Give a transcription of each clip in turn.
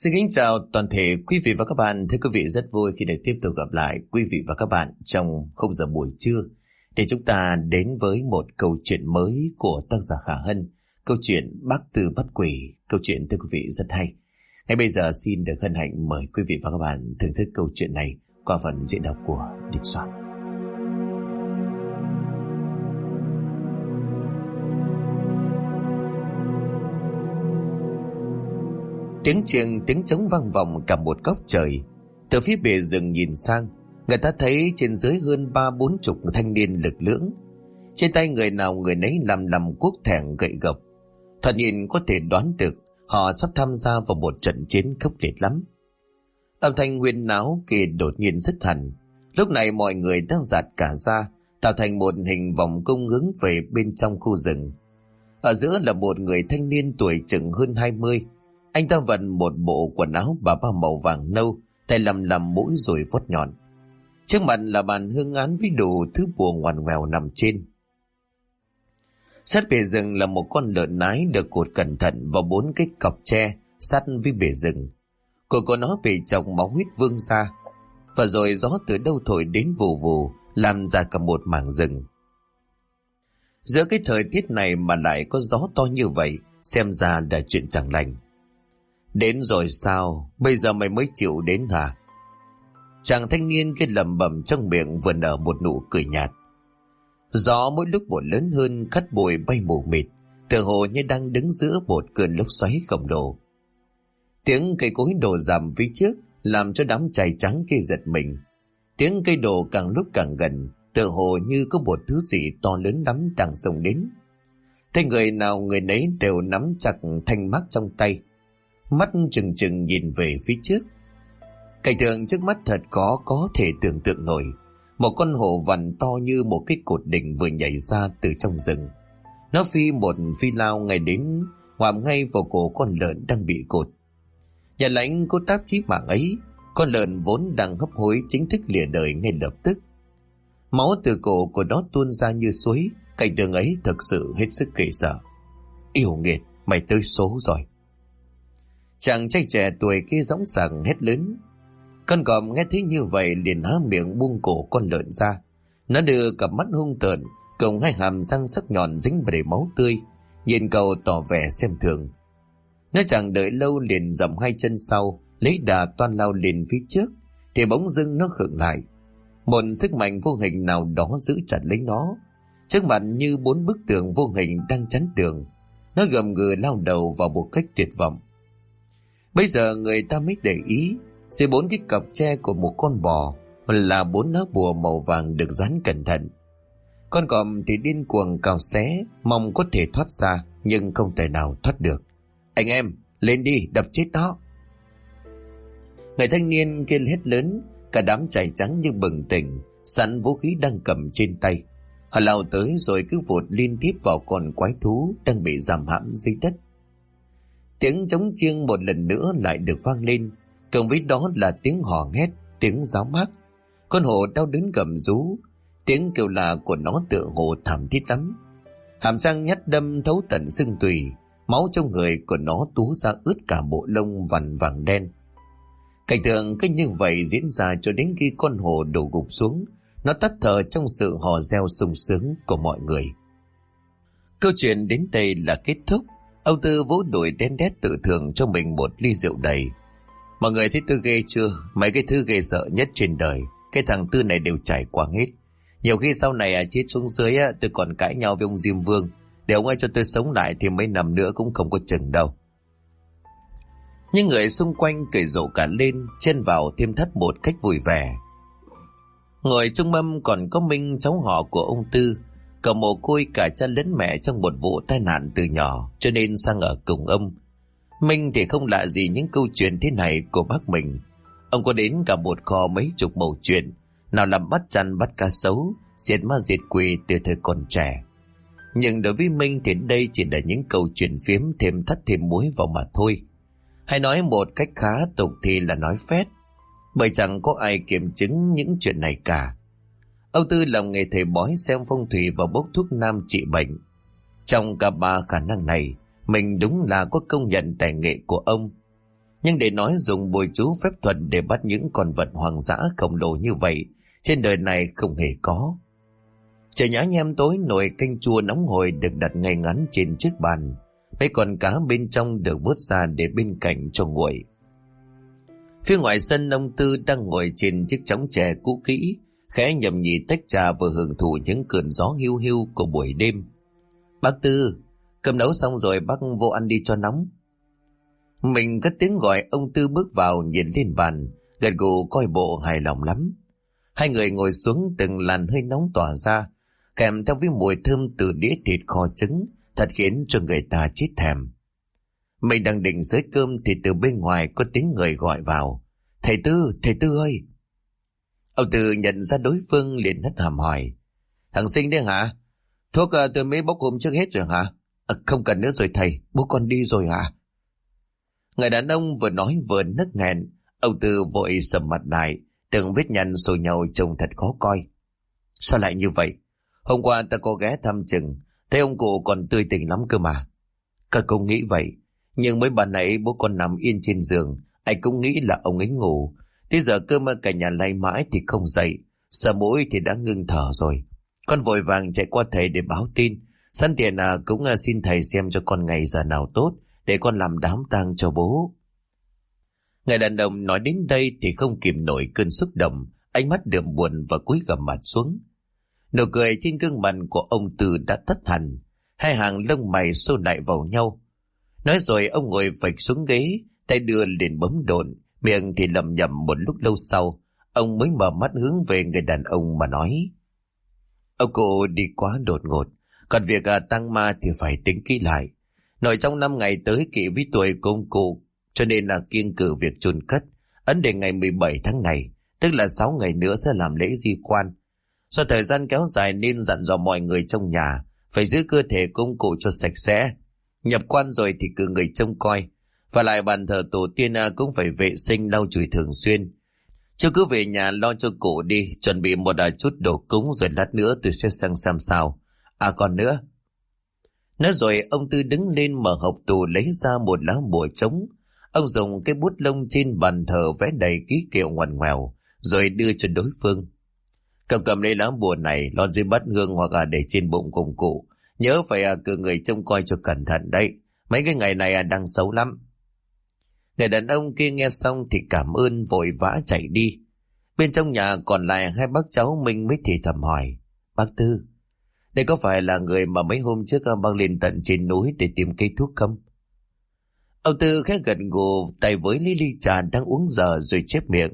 Xin kính chào toàn thể quý vị và các bạn. Thưa quý vị, rất vui khi được tiếp tục gặp lại quý vị và các bạn trong khung giờ buổi trưa để chúng ta đến với một câu chuyện mới của tác giả Khả Hân. Câu chuyện Bác Tư Bắt Quỷ. Câu chuyện thưa quý vị rất hay. Ngay bây giờ xin được hân hạnh mời quý vị và các bạn thưởng thức câu chuyện này qua phần diễn đọc của Đình Soạn. Tiếng chiêng, tiếng trống vang vọng cả một góc trời. Từ phía bìa rừng nhìn sang, người ta thấy trên dưới hơn 30-40 thanh niên lực lưỡng. Trên tay người nào người nấy làm cuốc thẻng gậy gộc. Thoạt nhìn có thể đoán được họ sắp tham gia vào một trận chiến khốc liệt lắm. Âm thanh huyên náo kia đột nhiên dứt hẳn. Lúc này mọi người đang dạt cả ra, tạo thành một hình vòng cung hướng về bên trong khu rừng. Ở giữa là một người thanh niên tuổi chừng hơn 20. Anh ta vận một bộ quần áo bà ba màu vàng nâu, tay làm mũi rồi vuốt nhọn. Trước mặt là bàn hương án với đủ thứ bùa ngoằn ngoèo nằm trên. Sát bề rừng là một con lợn nái được cột cẩn thận vào 4 cái cọc tre sát với bề rừng. Cổ của nó bị chọc máu huyết vương ra, và rồi gió từ đâu thổi đến vù vù làm ra cả một mảng rừng. Giữa cái thời tiết này mà lại có gió to như vậy, xem ra là chuyện chẳng lành. Đến rồi sao? Bây giờ mày mới chịu đến hả? Chàng thanh niên kia lẩm bẩm trong miệng vừa nở một nụ cười nhạt. Gió mỗi lúc một lớn hơn, cắt bụi bay mù mịt, tựa hồ như đang đứng giữa một cơn lốc xoáy khổng lồ. Tiếng cây cối đổ rầm phía trước làm cho đám cháy trắng kia giật mình. Tiếng cây đổ càng lúc càng gần, tựa hồ như có một thứ gì to lớn lắm đang xông đến. Thấy người nào người nấy đều nắm chặt thanh mác trong tay, mắt trừng trừng nhìn về phía trước. Cảnh tượng trước mắt thật có thể tưởng tượng nổi. Một con hổ vằn to như một cái cột đỉnh vừa nhảy ra từ trong rừng. Nó một phi lao ngay đến, ngoạm ngay vào cổ con lợn đang bị cột. Nhà lãnh có tác chí mạng ấy, con lợn vốn đang hấp hối chính thức lìa đời ngay lập tức. Máu từ cổ của nó tuôn ra như suối. Cảnh tượng ấy thực sự hết sức ghê sợ. Yêu nghiệt, mày tới số rồi. Chàng trai trẻ tuổi kia dõng dạc hét lớn. Con cọp nghe thấy như vậy liền há miệng buông cổ con lợn ra. Nó đưa cặp mắt hung tợn cùng hai hàm răng sắc nhọn dính đầy máu tươi, nhìn cậu tỏ vẻ xem thường. Nó chẳng đợi lâu liền dậm hai chân sau, lấy đà toan lao lên phía trước, thì bỗng dưng nó khựng lại. Một sức mạnh vô hình nào đó giữ chặt lấy nó. Trước mặt như 4 bức tường vô hình đang chắn tường. Nó gầm gừ lao đầu vào một cách tuyệt vọng. Bây giờ người ta mới để ý, dưới 4 cái cặp tre của một con bò là 4 lá bùa màu vàng được dán cẩn thận. Con cọp thì điên cuồng cào xé, mong có thể thoát ra, nhưng không thể nào thoát được. Anh em, lên đi, đập chết nó. Người thanh niên kia hét lớn, cả đám cháy trắng như bừng tỉnh, sẵn vũ khí đang cầm trên tay. Họ lao tới rồi cứ vụt liên tiếp vào con quái thú đang bị giam hãm dưới đất. Tiếng trống chiêng một lần nữa lại được vang lên, cộng với đó là tiếng hò hét, tiếng ráo mác. Con hổ đau đớn gầm rú, tiếng kêu la của nó tựa hồ thảm thiết lắm. Hàm răng nhát đâm thấu tận xương tủy, máu trong người của nó túa ra ướt cả bộ lông vằn vàng đen. Cảnh tượng cứ như vậy diễn ra cho đến khi con hổ đổ gục xuống, nó tắt thở trong sự hò reo sung sướng của mọi người. Câu chuyện đến đây là kết thúc. Ông Tư vỗ đùi đen đét tự thưởng cho mình một ly rượu đầy. Mọi người thấy tôi ghê chưa? Mấy cái thứ ghê sợ nhất trên đời, cái thằng Tư này đều trải qua hết. Nhiều khi sau này chết xuống dưới tôi còn cãi nhau với ông Diêm Vương, để ông ấy cho tôi sống lại thì mấy năm nữa cũng không có chừng đâu. Những người xung quanh cười rộ cả lên, chen vào thêm thắt một cách vui vẻ. Ngồi trong mâm còn có Minh, cháu họ của ông Tư. Cậu mồ côi cả cha lẫn mẹ trong một vụ tai nạn từ nhỏ, cho nên sang ở cùng ông. Minh thì không lạ gì những câu chuyện thế này của bác mình. Ông có đến cả một kho mấy chục mẩu chuyện, nào là bắt chăn bắt cá sấu, diệt ma diệt quỷ từ thời còn trẻ. Nhưng đối với Minh thì đây chỉ là những câu chuyện phiếm thêm thắt thêm muối vào mà thôi. Hay nói một cách khá tục thì là nói phét, bởi chẳng có ai kiểm chứng những chuyện này cả. Ông Tư làm nghề thầy bói, xem phong thủy và bốc thuốc nam trị bệnh. Trong cả ba khả năng này, mình đúng là có công nhận tài nghệ của ông. Nhưng để nói dùng bùa chú phép thuật để bắt những con vật hoang dã khổng lồ như vậy, trên đời này không hề có. Trời nhá nhem tối, nồi canh chua nóng hổi được đặt ngay ngắn trên chiếc bàn. Mấy con cá bên trong được vớt ra để bên cạnh cho nguội. Phía ngoài sân, ông Tư đang ngồi trên chiếc chõng tre cũ kỹ, khẽ nhâm nhi tách trà vừa hưởng thụ những cơn gió hiu hiu của buổi đêm. Bác Tư, cơm nấu xong rồi, bác vô ăn đi cho nóng. Mình cất tiếng gọi, ông Tư bước vào nhìn lên bàn, gật gù coi bộ hài lòng lắm. Hai người ngồi xuống, từng làn hơi nóng tỏa ra, kèm theo với mùi thơm từ đĩa thịt kho trứng, thật khiến cho người ta chết thèm. Mình đang định xới cơm thì từ bên ngoài có tiếng người gọi vào. Thầy Tư ơi! Ông Tư nhận ra đối phương liền hất hàm hỏi. Thằng Sinh đấy hả? Thuốc tôi mới bốc hôm trước hết rồi hả? Không cần nữa rồi thầy, bố con đi rồi hả? Người đàn ông vừa nói vừa nấc nghẹn. Ông Tư vội sầm mặt lại, từng vết nhăn xô nhau trông thật khó coi. Sao lại như vậy? Hôm qua ta có ghé thăm chừng, thấy ông cụ còn tươi tỉnh lắm cơ mà. Con cũng nghĩ vậy, nhưng mới ban nãy bố con nằm yên trên giường, anh cũng nghĩ là ông ấy ngủ. Thế giờ cơm cả nhà lay mãi thì không dậy, sờ mũi thì đã ngưng thở rồi. Con vội vàng chạy qua thầy để báo tin, sẵn tiện cũng xin thầy xem cho con ngày giờ nào tốt để con làm đám tang cho bố. Người đàn ông nói đến đây thì không kìm nổi cơn xúc động, ánh mắt đượm buồn và cúi gằm mặt xuống. Nụ cười trên gương mặt của ông Tư đã tắt hẳn, hai hàng lông mày xô lại vào nhau. Nói rồi ông ngồi phịch xuống ghế, tay đưa lên bấm độn, miệng thì lẩm nhẩm. Một lúc lâu sau, ông mới mở mắt hướng về người đàn ông mà nói. Ông cụ đi quá đột ngột, còn việc tang ma thì phải tính kỹ lại. Nội trong 5 ngày tới kỵ với tuổi của ông cụ, cho nên là kiêng cử việc chôn cất, ấn định ngày 17 tháng này, tức là 6 ngày nữa sẽ làm lễ di quan. Do thời gian kéo dài nên dặn dò mọi người trong nhà phải giữ cơ thể của ông cụ cho sạch sẽ. Nhập quan rồi thì cử người trông coi, và lại bàn thờ tổ tiên cũng phải vệ sinh lau chùi thường xuyên. Chứ cứ về nhà lo cho cụ đi, chuẩn bị một chút đồ cúng rồi lát nữa tôi sẽ sang xem sao. Còn nữa. Nói rồi ông Tư đứng lên mở hộc tủ lấy ra một lá bùa trống. Ông dùng cái bút lông trên bàn thờ vẽ đầy ký hiệu ngoằn ngoèo rồi đưa cho đối phương. Cậu cầm lấy lá bùa này, lót dưới bát hương hoặc để trên bụng cùng cụ. Nhớ phải cử người trông coi cho cẩn thận đấy. Mấy cái ngày này đang xấu lắm. Người đàn ông kia nghe xong thì cảm ơn, vội vã chạy đi. Bên trong nhà còn lại hai bác cháu mình mới thì thầm hỏi. Bác Tư, đây có phải là người mà mấy hôm trước bác lên tận trên núi để tìm cây thuốc không? Ông Tư khẽ gật gù, tay với ly trà đang uống dở rồi chép miệng.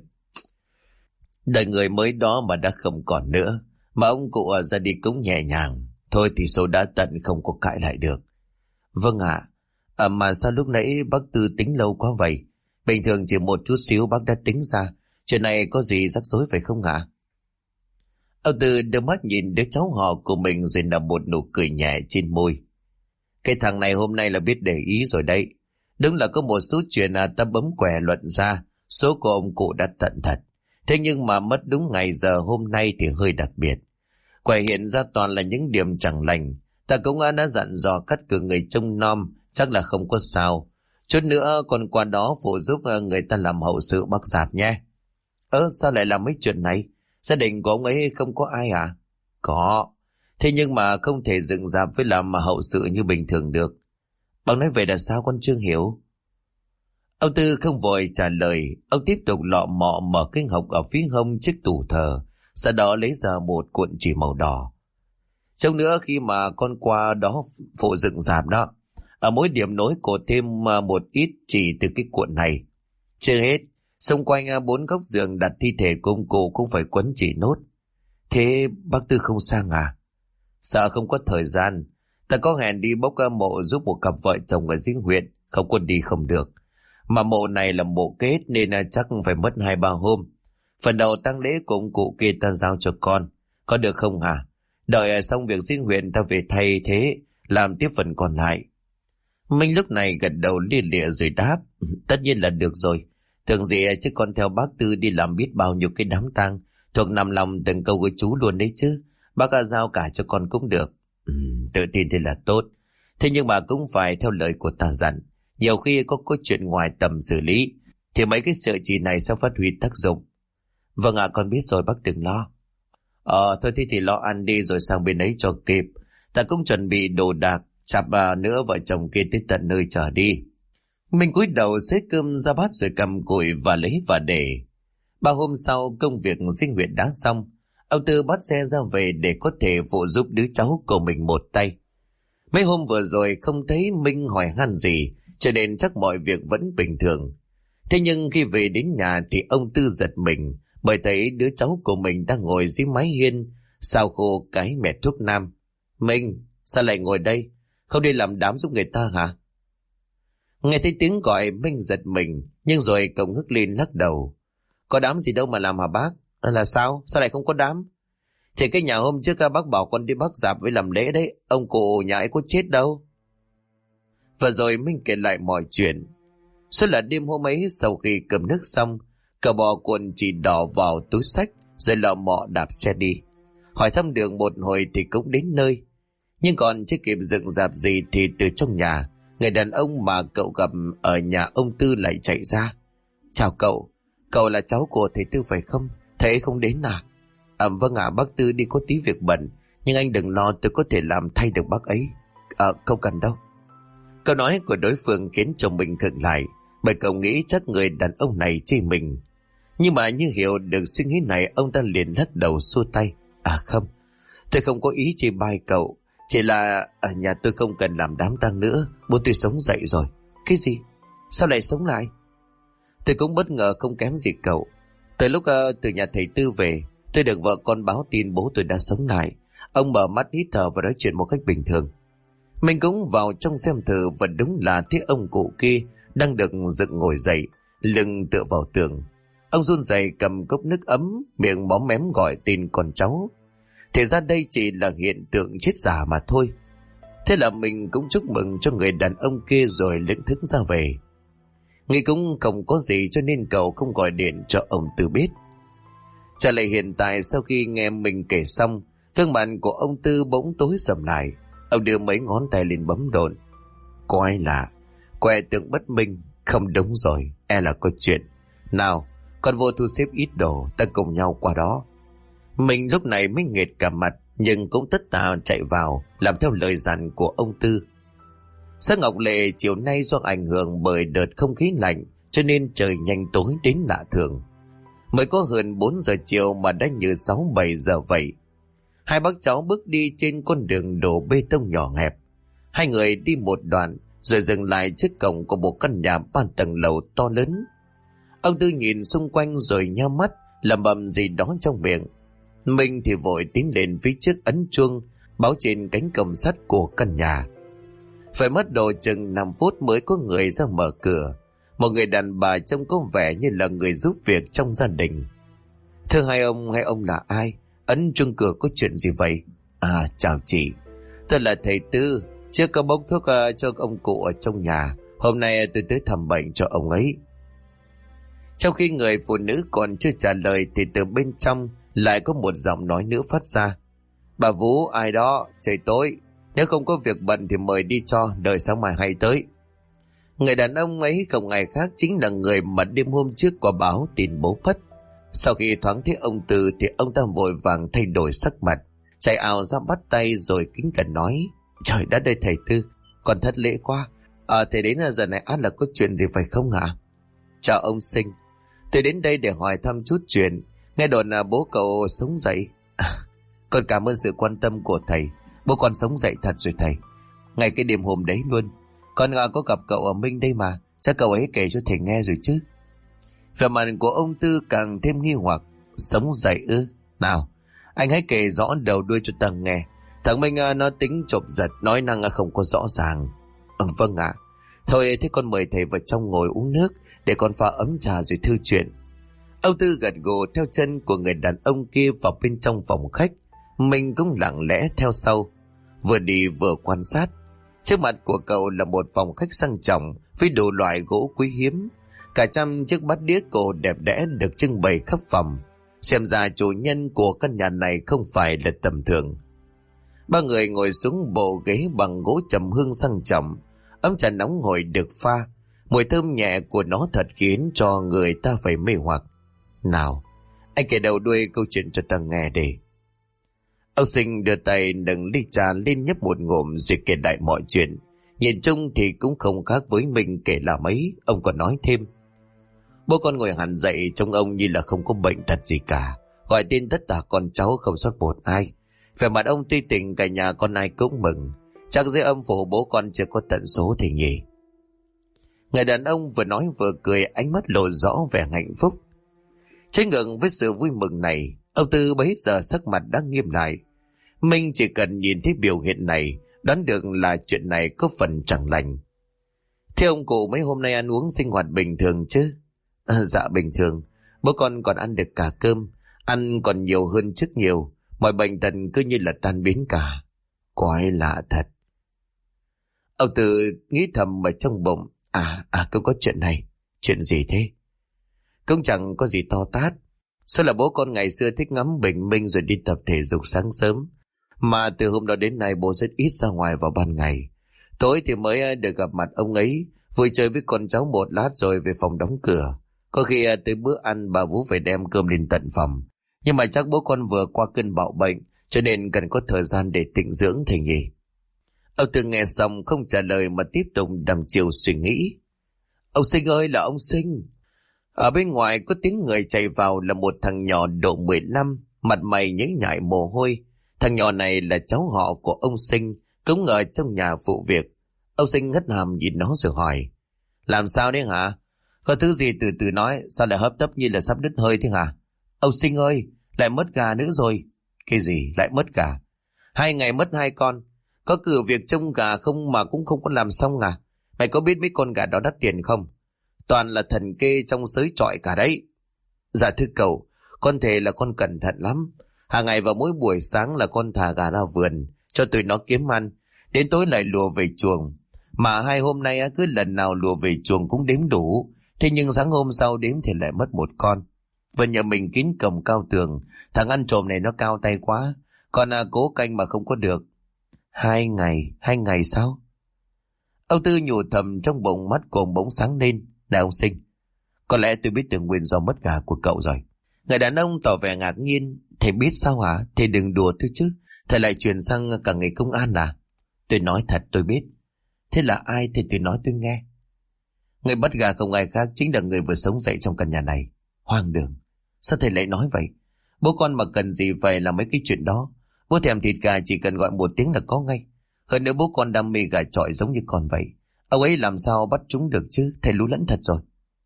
Đời người mới đó mà đã không còn nữa, mà ông cụ ra đi cũng nhẹ nhàng. Thôi thì số đã tận, không có cãi lại được. Vâng ạ. Mà sao lúc nãy bác Tư tính lâu quá vậy? Bình thường chỉ một chút xíu bác đã tính ra. Chuyện này có gì rắc rối phải không ạ? Ông Tư đưa mắt nhìn đứa cháu họ của mình rồi nở một nụ cười nhẹ trên môi. Cái thằng này hôm nay là biết để ý rồi đấy. Đúng là có một số chuyện ta bấm quẻ luận ra, số của ông cụ đã tận thật. Thế nhưng mà mất đúng ngày giờ hôm nay thì hơi đặc biệt. Quẻ hiện ra toàn là những điểm chẳng lành. Ta cũng đã dặn dò cắt cử người trông nom, chắc là không có sao. Chút nữa còn qua đó phụ giúp người ta làm hậu sự bác Sạp nhé. Sao lại làm mấy chuyện này? Gia đình của ông ấy không có ai à? Có. Thế nhưng mà không thể dựng dạp với làm hậu sự như bình thường được. Bác nói vậy là sao con chưa hiểu? Ông Tư không vội trả lời. Ông tiếp tục lọ mọ mở cái hộc ở phía hông chiếc tủ thờ, sau đó lấy ra một cuộn chỉ màu đỏ. Trong nữa khi mà con qua đó phụ dựng dạp đó, ở mỗi điểm nối cột thêm một ít chỉ từ cái cuộn này. Chưa hết, xung quanh 4 góc giường đặt thi thể công cụ cũng phải quấn chỉ nốt. Thế bác Tư không sang à? Sợ không có thời gian. Ta có hẹn đi bốc mộ giúp một cặp vợ chồng ở riêng huyện, không có đi không được. Mà mộ này là mộ kết nên chắc phải mất 2-3 hôm. Phần đầu tang lễ của ông cụ kia ta giao cho con, có được không hả? Đợi xong việc riêng huyện ta về thay thế, làm tiếp phần còn lại. Minh lúc này gật đầu lia lịa rồi đáp. Tất nhiên là được rồi. Thường gì chứ con theo bác Tư đi làm biết bao nhiêu cái đám tang, thuộc nằm lòng từng câu của chú luôn đấy chứ. Bác giao cả cho con cũng được. Tự tin thì là tốt. Thế nhưng mà cũng phải theo lời của ta dặn. Nhiều khi có chuyện ngoài tầm xử lý, thì mấy cái sợi chỉ này sẽ phát huy tác dụng. Vâng ạ, con biết rồi, bác đừng lo. Thôi thì lo ăn đi rồi sang bên ấy cho kịp. Ta cũng chuẩn bị đồ đạc, chạp nữa vợ chồng kia tới tận nơi chờ đi. Mình cúi đầu xới cơm ra bát rồi cầm cùi và lấy và để. 3 hôm sau công việc sinh huyện đã xong, ông Tư bắt xe ra về để có thể phụ giúp đứa cháu của mình một tay. Mấy hôm vừa rồi không thấy Minh hỏi han gì, cho nên chắc mọi việc vẫn bình thường. Thế nhưng khi về đến nhà thì ông Tư giật mình, bởi thấy đứa cháu của mình đang ngồi dưới mái hiên, sao khô cái mẹt thuốc nam. Minh, sao lại ngồi đây? Không đi làm đám giúp người ta hả? Nghe thấy tiếng gọi Minh giật mình, nhưng rồi cậu ngước lên lắc đầu. Có đám gì đâu mà làm hả bác? Là sao? Sao lại không có đám? Thì cái nhà hôm trước bác bảo con đi bắc dạp với làm lễ đấy, ông cụ nhà ấy có chết đâu. Và rồi Minh kể lại mọi chuyện. Số là đêm hôm ấy sau khi cầm nước xong, cậu bỏ cuộn chỉ đỏ vào túi xách rồi lọ mọ đạp xe đi. Hỏi thăm đường một hồi thì cũng đến nơi. Nhưng còn chưa kịp dựng dạp gì thì từ trong nhà, người đàn ông mà cậu gặp ở nhà ông Tư lại chạy ra. Chào cậu, cậu là cháu của thầy Tư phải không? Thầy ấy không đến à? Vâng ạ, bác Tư đi có tí việc bận, nhưng anh đừng lo, tôi có thể làm thay được bác ấy. Không cần đâu. Câu nói của đối phương khiến chồng mình khựng lại, bởi cậu nghĩ chắc người đàn ông này chê mình. Nhưng mà như hiểu được suy nghĩ này, ông ta liền lắc đầu xua tay. Không, tôi không có ý chê bai cậu, chỉ là ở nhà tôi không cần làm đám tang nữa, bố tôi sống dậy rồi. Cái gì? Sao lại sống lại? Tôi cũng bất ngờ không kém gì cậu. Từ lúc từ nhà thầy Tư về, tôi được vợ con báo tin bố tôi đã sống lại. Ông mở mắt hít thở và nói chuyện một cách bình thường. Mình cũng vào trong xem thử, và đúng là thấy ông cụ kia đang được dựng ngồi dậy, lưng tựa vào tường. Ông run rẩy cầm cốc nước ấm, miệng móm mém gọi tên con cháu. Thì ra đây chỉ là hiện tượng chết giả mà thôi. Thế là mình cũng chúc mừng cho người đàn ông kia rồi lững thững ra về. Nghĩ cũng không có gì cho nên cậu không gọi điện cho ông Tư biết. Trở lại hiện tại, sau khi nghe mình kể xong, gương mặt của ông Tư bỗng tối sầm lại. Ông đưa mấy ngón tay lên bấm độn. Có ai lạ? Quẹ tượng bất minh. Không đúng rồi, là có chuyện. Nào, con vô thu xếp ít đồ, ta cùng nhau qua đó. Mình lúc này mới nghệt cả mặt, nhưng cũng tất tả chạy vào làm theo lời dặn của ông Tư. Xã Ngọc Lệ chiều nay do ảnh hưởng bởi đợt không khí lạnh, cho nên trời nhanh tối đến lạ thường. Mới có hơn 4 giờ chiều mà đã như 6-7 giờ vậy. Hai bác cháu bước đi trên con đường đổ bê tông nhỏ hẹp. Hai người đi một đoạn rồi dừng lại trước cổng của một căn nhà 3 tầng lầu to lớn. Ông Tư nhìn xung quanh rồi nheo mắt lẩm bẩm gì đó trong miệng. Mình thì vội tiến lên phía trước ấn chuông báo trên cánh cổng sắt của căn nhà. Phải mất độ chừng 5 phút mới có người ra mở cửa. Một người đàn bà trông có vẻ như là người giúp việc trong gia đình. Thưa hai ông là ai? Ấn chuông cửa có chuyện gì vậy? Chào chị, tôi là thầy Tư, chưa có bốc thuốc cho ông cụ ở trong nhà. Hôm nay tôi tới thăm bệnh cho ông ấy. Trong khi người phụ nữ còn chưa trả lời thì từ bên trong lại có một giọng nói nữa phát ra. Bà Vũ, ai đó? Trời tối, nếu không có việc bận thì mời đi cho, đợi sáng mai hay tới. Người đàn ông ấy không ai khác chính là người mà đêm hôm trước có báo tin bố mất. Sau khi thoáng thấy ông Tư thì ông ta vội vàng thay đổi sắc mặt, chạy ào ra bắt tay rồi kính cẩn nói. Trời đất ơi thầy Tư, còn thất lễ quá. Thầy đến giờ này ắt là có chuyện gì phải không hả? Chào ông Sinh, tôi đến đây để hỏi thăm chút chuyện. Nghe đồn là bố cậu sống dậy. Con cảm ơn sự quan tâm của thầy. Bố con sống dậy thật rồi thầy. Ngay cái đêm hôm đấy luôn, con có gặp cậu ở Minh đây mà. Chắc cậu ấy kể cho thầy nghe rồi chứ. Vẻ mặt của ông Tư càng thêm nghi hoặc. Sống dậy ư? Nào, anh hãy kể rõ đầu đuôi cho ta nghe. Thằng Minh nó tính chộp giật, nói năng không có rõ ràng. Vâng ạ. Thôi thế con mời thầy vào trong ngồi uống nước, để con pha ấm trà rồi thư chuyện. Ông Tư gật gù theo chân của người đàn ông kia vào bên trong phòng khách. Mình cũng lặng lẽ theo sau, vừa đi vừa quan sát. Trước mặt của cậu là một phòng khách sang trọng với đủ loại gỗ quý hiếm. Cả trăm chiếc bát đĩa cổ đẹp đẽ được trưng bày khắp phòng. Xem ra chủ nhân của căn nhà này không phải là tầm thường. Ba người ngồi xuống bộ ghế bằng gỗ trầm hương sang trọng. Ấm trà nóng hổi được pha. Mùi thơm nhẹ của nó thật khiến cho người ta phải mê hoặc. Nào, anh kể đầu đuôi câu chuyện cho ta nghe đi. Ông Sinh đưa tay nâng ly trà lên nhấp một ngụm rồi kể lại mọi chuyện. Nhìn chung thì cũng không khác với mình kể là mấy. Ông còn nói thêm: bố con ngồi hẳn dậy, trông ông như là không có bệnh tật gì cả. Gọi tên tất cả con cháu không sót một ai. Vẻ mặt ông tươi tỉnh, cả nhà con ai cũng mừng. Chắc dưới âm phủ bố con chưa có tận số thì nhỉ. Người đàn ông vừa nói vừa cười, ánh mắt lộ rõ vẻ hạnh phúc. Trái ngược với sự vui mừng này, ông Tư bấy giờ sắc mặt đã nghiêm lại. Minh chỉ cần nhìn thấy biểu hiện này, đoán được là chuyện này có phần chẳng lành. Thế ông cụ mấy hôm nay ăn uống sinh hoạt bình thường chứ? Dạ bình thường. Bố con còn ăn được cả cơm, ăn còn nhiều hơn trước nhiều. Mọi bệnh tật cứ như là tan biến cả. Quái lạ thật. Ông Tư nghĩ thầm ở trong bụng. Cũng có chuyện này. Chuyện gì thế? Cũng chẳng có gì to tát. Sao là bố con ngày xưa thích ngắm bình minh rồi đi tập thể dục sáng sớm. Mà từ hôm đó đến nay bố rất ít ra ngoài vào ban ngày. Tối thì mới được gặp mặt ông ấy, vui chơi với con cháu một lát rồi về phòng đóng cửa. Có khi tới bữa ăn bà Vú phải đem cơm lên tận phòng. Nhưng mà chắc bố con vừa qua cơn bạo bệnh, cho nên cần có thời gian để tịnh dưỡng thầy nhỉ. Ông Tư nghe xong không trả lời mà tiếp tục đăm chiêu suy nghĩ. Ông Sinh ơi là ông Sinh. Ở bên ngoài có tiếng người chạy vào là một thằng nhỏ độ 15, mặt mày nhếch nhại mồ hôi. Thằng nhỏ này là cháu họ của ông Sinh, cũng ở trong nhà vụ việc. Ông Sinh ngất hàm nhìn nó rồi hỏi: làm sao đấy hả? Có thứ gì từ từ nói, sao lại hấp tấp như là sắp đứt hơi thế hả? Ông Sinh ơi, lại mất gà nữa rồi. Cái gì lại mất gà? 2 ngày mất 2 con. Có cử việc trông gà không mà cũng không có làm xong à? Mày có biết mấy con gà đó đắt tiền không? Toàn là thần kê trong sới trọi cả đấy. Dạ thưa cậu, con thề là con cẩn thận lắm. Hàng ngày vào mỗi buổi sáng là con thả gà ra vườn cho tụi nó kiếm ăn, đến tối lại lùa về chuồng. Mà 2 hôm nay cứ lần nào lùa về chuồng cũng đếm đủ. Thế nhưng sáng hôm sau đếm thì lại mất 1 con. Vườn nhà mình kín cổng cao tường, thằng ăn trộm này nó cao tay quá. Còn cố canh mà không có được. 2 ngày sao? Ông Tư nhủ thầm trong bụng, mắt cồn bỗng sáng lên. Này ông Sinh, có lẽ tôi biết được nguyên do mất gà của cậu rồi. Người đàn ông tỏ vẻ ngạc nhiên. Thầy biết sao hả? Thầy đừng đùa tôi chứ. Thầy lại chuyển sang cả nghề công an à? Tôi nói thật tôi biết. Thế là ai thì tôi nói tôi nghe. Người bắt gà không ai khác chính là người vừa sống dậy trong căn nhà này. Hoang đường. Sao thầy lại nói vậy? Bố con mà cần gì phải làm mấy cái chuyện đó. Bố thèm thịt gà chỉ cần gọi 1 tiếng là có ngay. Hơn nữa bố con đam mê gà chọi giống như con vậy. Ông ấy làm sao bắt chúng được chứ? Thầy lú lẫn thật rồi.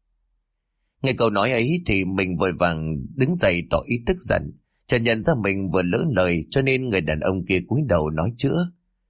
Nghe câu nói ấy thì mình vội vàng đứng dậy tỏ ý tức giận. Chợt nhận ra mình vừa lỡ lời, cho nên người đàn ông kia cúi đầu nói chữa.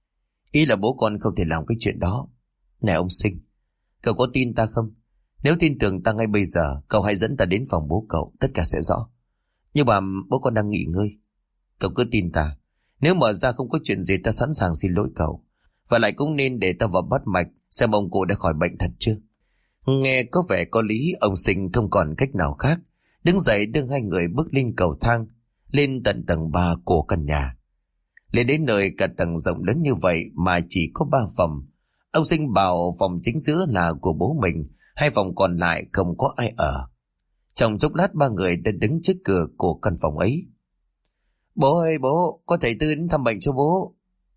Ý là bố con không thể làm cái chuyện đó. Này ông Sinh, cậu có tin ta không? Nếu tin tưởng ta ngay bây giờ, cậu hãy dẫn ta đến phòng bố cậu, tất cả sẽ rõ. Nhưng mà bố con đang nghỉ ngơi. Cậu cứ tin ta. Nếu mở ra không có chuyện gì, ta sẵn sàng xin lỗi cậu. Và lại cũng nên để ta vào bắt mạch xem ông cụ đã khỏi bệnh thật chưa. Nghe có vẻ có lý. Ông Sinh không còn cách nào khác, đứng dậy đưa 2 người bước lên cầu thang, lên tận tầng 3 của căn nhà. Lên đến nơi cả tầng rộng lớn như vậy mà chỉ có 3 phòng. Ông Sinh bảo phòng chính giữa là của bố mình, 2 phòng còn lại không có ai ở. Trong chốc lát 3 người đã đứng trước cửa của căn phòng ấy. Bố ơi bố, có thầy Tư đến thăm bệnh cho bố.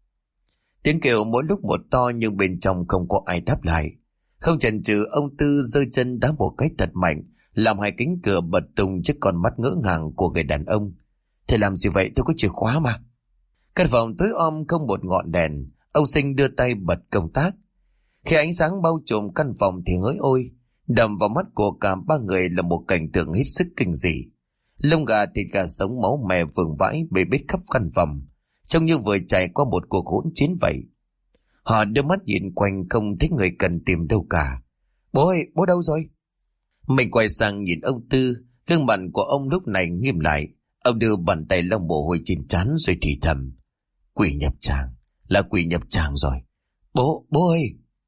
Tiếng kêu mỗi lúc một to nhưng bên trong không có ai đáp lại. Không chần chừ, ông Tư giơ chân đá một cái thật mạnh, làm 2 cánh cửa bật tung trước con mắt ngỡ ngàng của người đàn ông. Thầy làm gì vậy? Tôi có chìa khóa mà. Căn phòng tối om không một ngọn đèn. Ông Sinh đưa tay bật công tắc. Khi ánh sáng bao trùm căn phòng thì hỡi ôi, đầm vào mắt của cả 3 người là một cảnh tượng hết sức kinh dị. Lông gà, thịt gà sống, máu me vương vãi bê bết khắp căn phòng, trông như vừa trải qua một cuộc hỗn chiến vậy. Họ đưa mắt nhìn quanh không thấy người cần tìm đâu cả. Bố ơi, bố đâu rồi? Mình quay sang nhìn ông Tư, gương mặt của ông lúc này nghiêm lại. Ông đưa bàn tay lau mồ hôi trên trán rồi thì thầm. Quỷ nhập tràng, là quỷ nhập tràng rồi. Bố ơi!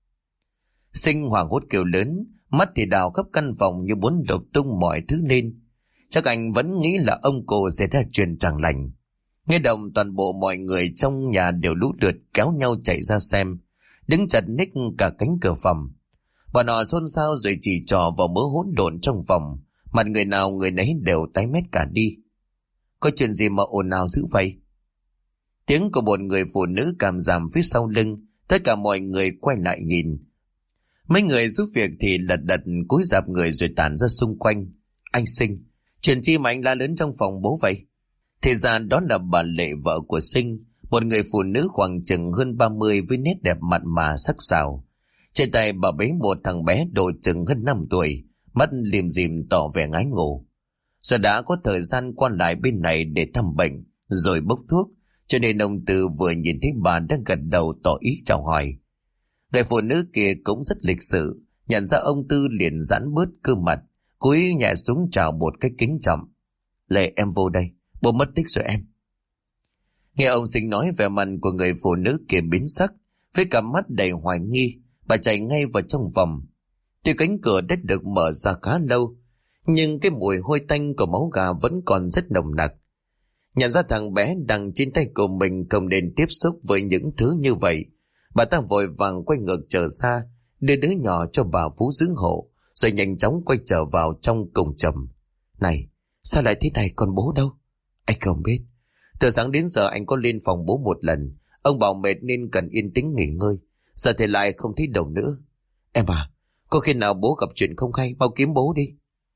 Sinh hoảng hốt kêu lớn, mắt thì đào khắp căn phòng như muốn đổ tung mọi thứ lên. Chắc anh vẫn nghĩ là ông cô sẽ ra chuyện chẳng lành. Nghe động toàn bộ mọi người trong nhà đều lũ lượt kéo nhau chạy ra xem, đứng chặt ních cả cánh cửa phòng. Bọn họ xôn xao rồi chỉ trò vào mớ hỗn độn trong phòng. Mặt người nào người nấy đều tái mét cả đi. Có chuyện gì mà ồn ào dữ vậy? Tiếng của một người phụ nữ cảm giảm phía sau lưng. Tất cả mọi người quay lại nhìn. Mấy người giúp việc thì lật đật cúi rạp người rồi tản ra xung quanh. Anh Sinh, chuyện chi mà anh la lớn trong phòng bố vậy? Thì ra đó là bà Lệ, vợ của Sinh, một người phụ nữ khoảng chừng hơn 30 với nét đẹp mặn mà sắc sảo. Trên tay bà bế một thằng bé độ chừng hơn 5 tuổi, mắt liềm dìm tỏ vẻ ngái ngủ. Giờ đã có thời gian qua lại bên này để thăm bệnh, rồi bốc thuốc, cho nên ông Tư vừa nhìn thấy bà đã gật đầu tỏ ý chào hỏi. Người phụ nữ kia cũng rất lịch sự, nhận ra ông Tư liền giãn bớt cơ mặt, cúi nhẹ xuống chào một cách kính trọng. Lệ, em vô đây, bố mất tích rồi em. Nghe ông Sinh nói, vẻ mặt của người phụ nữ kia biến sắc, với cặp mắt đầy hoài nghi, bà chạy ngay vào trong phòng. Tuy cánh cửa đã được mở ra khá lâu, nhưng cái mùi hôi tanh của máu gà vẫn còn rất nồng nặc. Nhận ra thằng bé đang trên tay của mình không nên tiếp xúc với những thứ như vậy, bà ta vội vàng quay ngược trở ra, đưa đứa nhỏ cho bà Phú giữ hộ, rồi nhanh chóng quay trở vào trong cùng trầm. Này, sao lại thế này, con bố đâu? Anh không biết. Từ sáng đến giờ anh có lên phòng bố một lần, ông bảo mệt nên cần yên tĩnh nghỉ ngơi. Giờ thì lại không thấy đâu nữa. Em à, có khi nào bố gặp chuyện không hay, mau kiếm bố đi.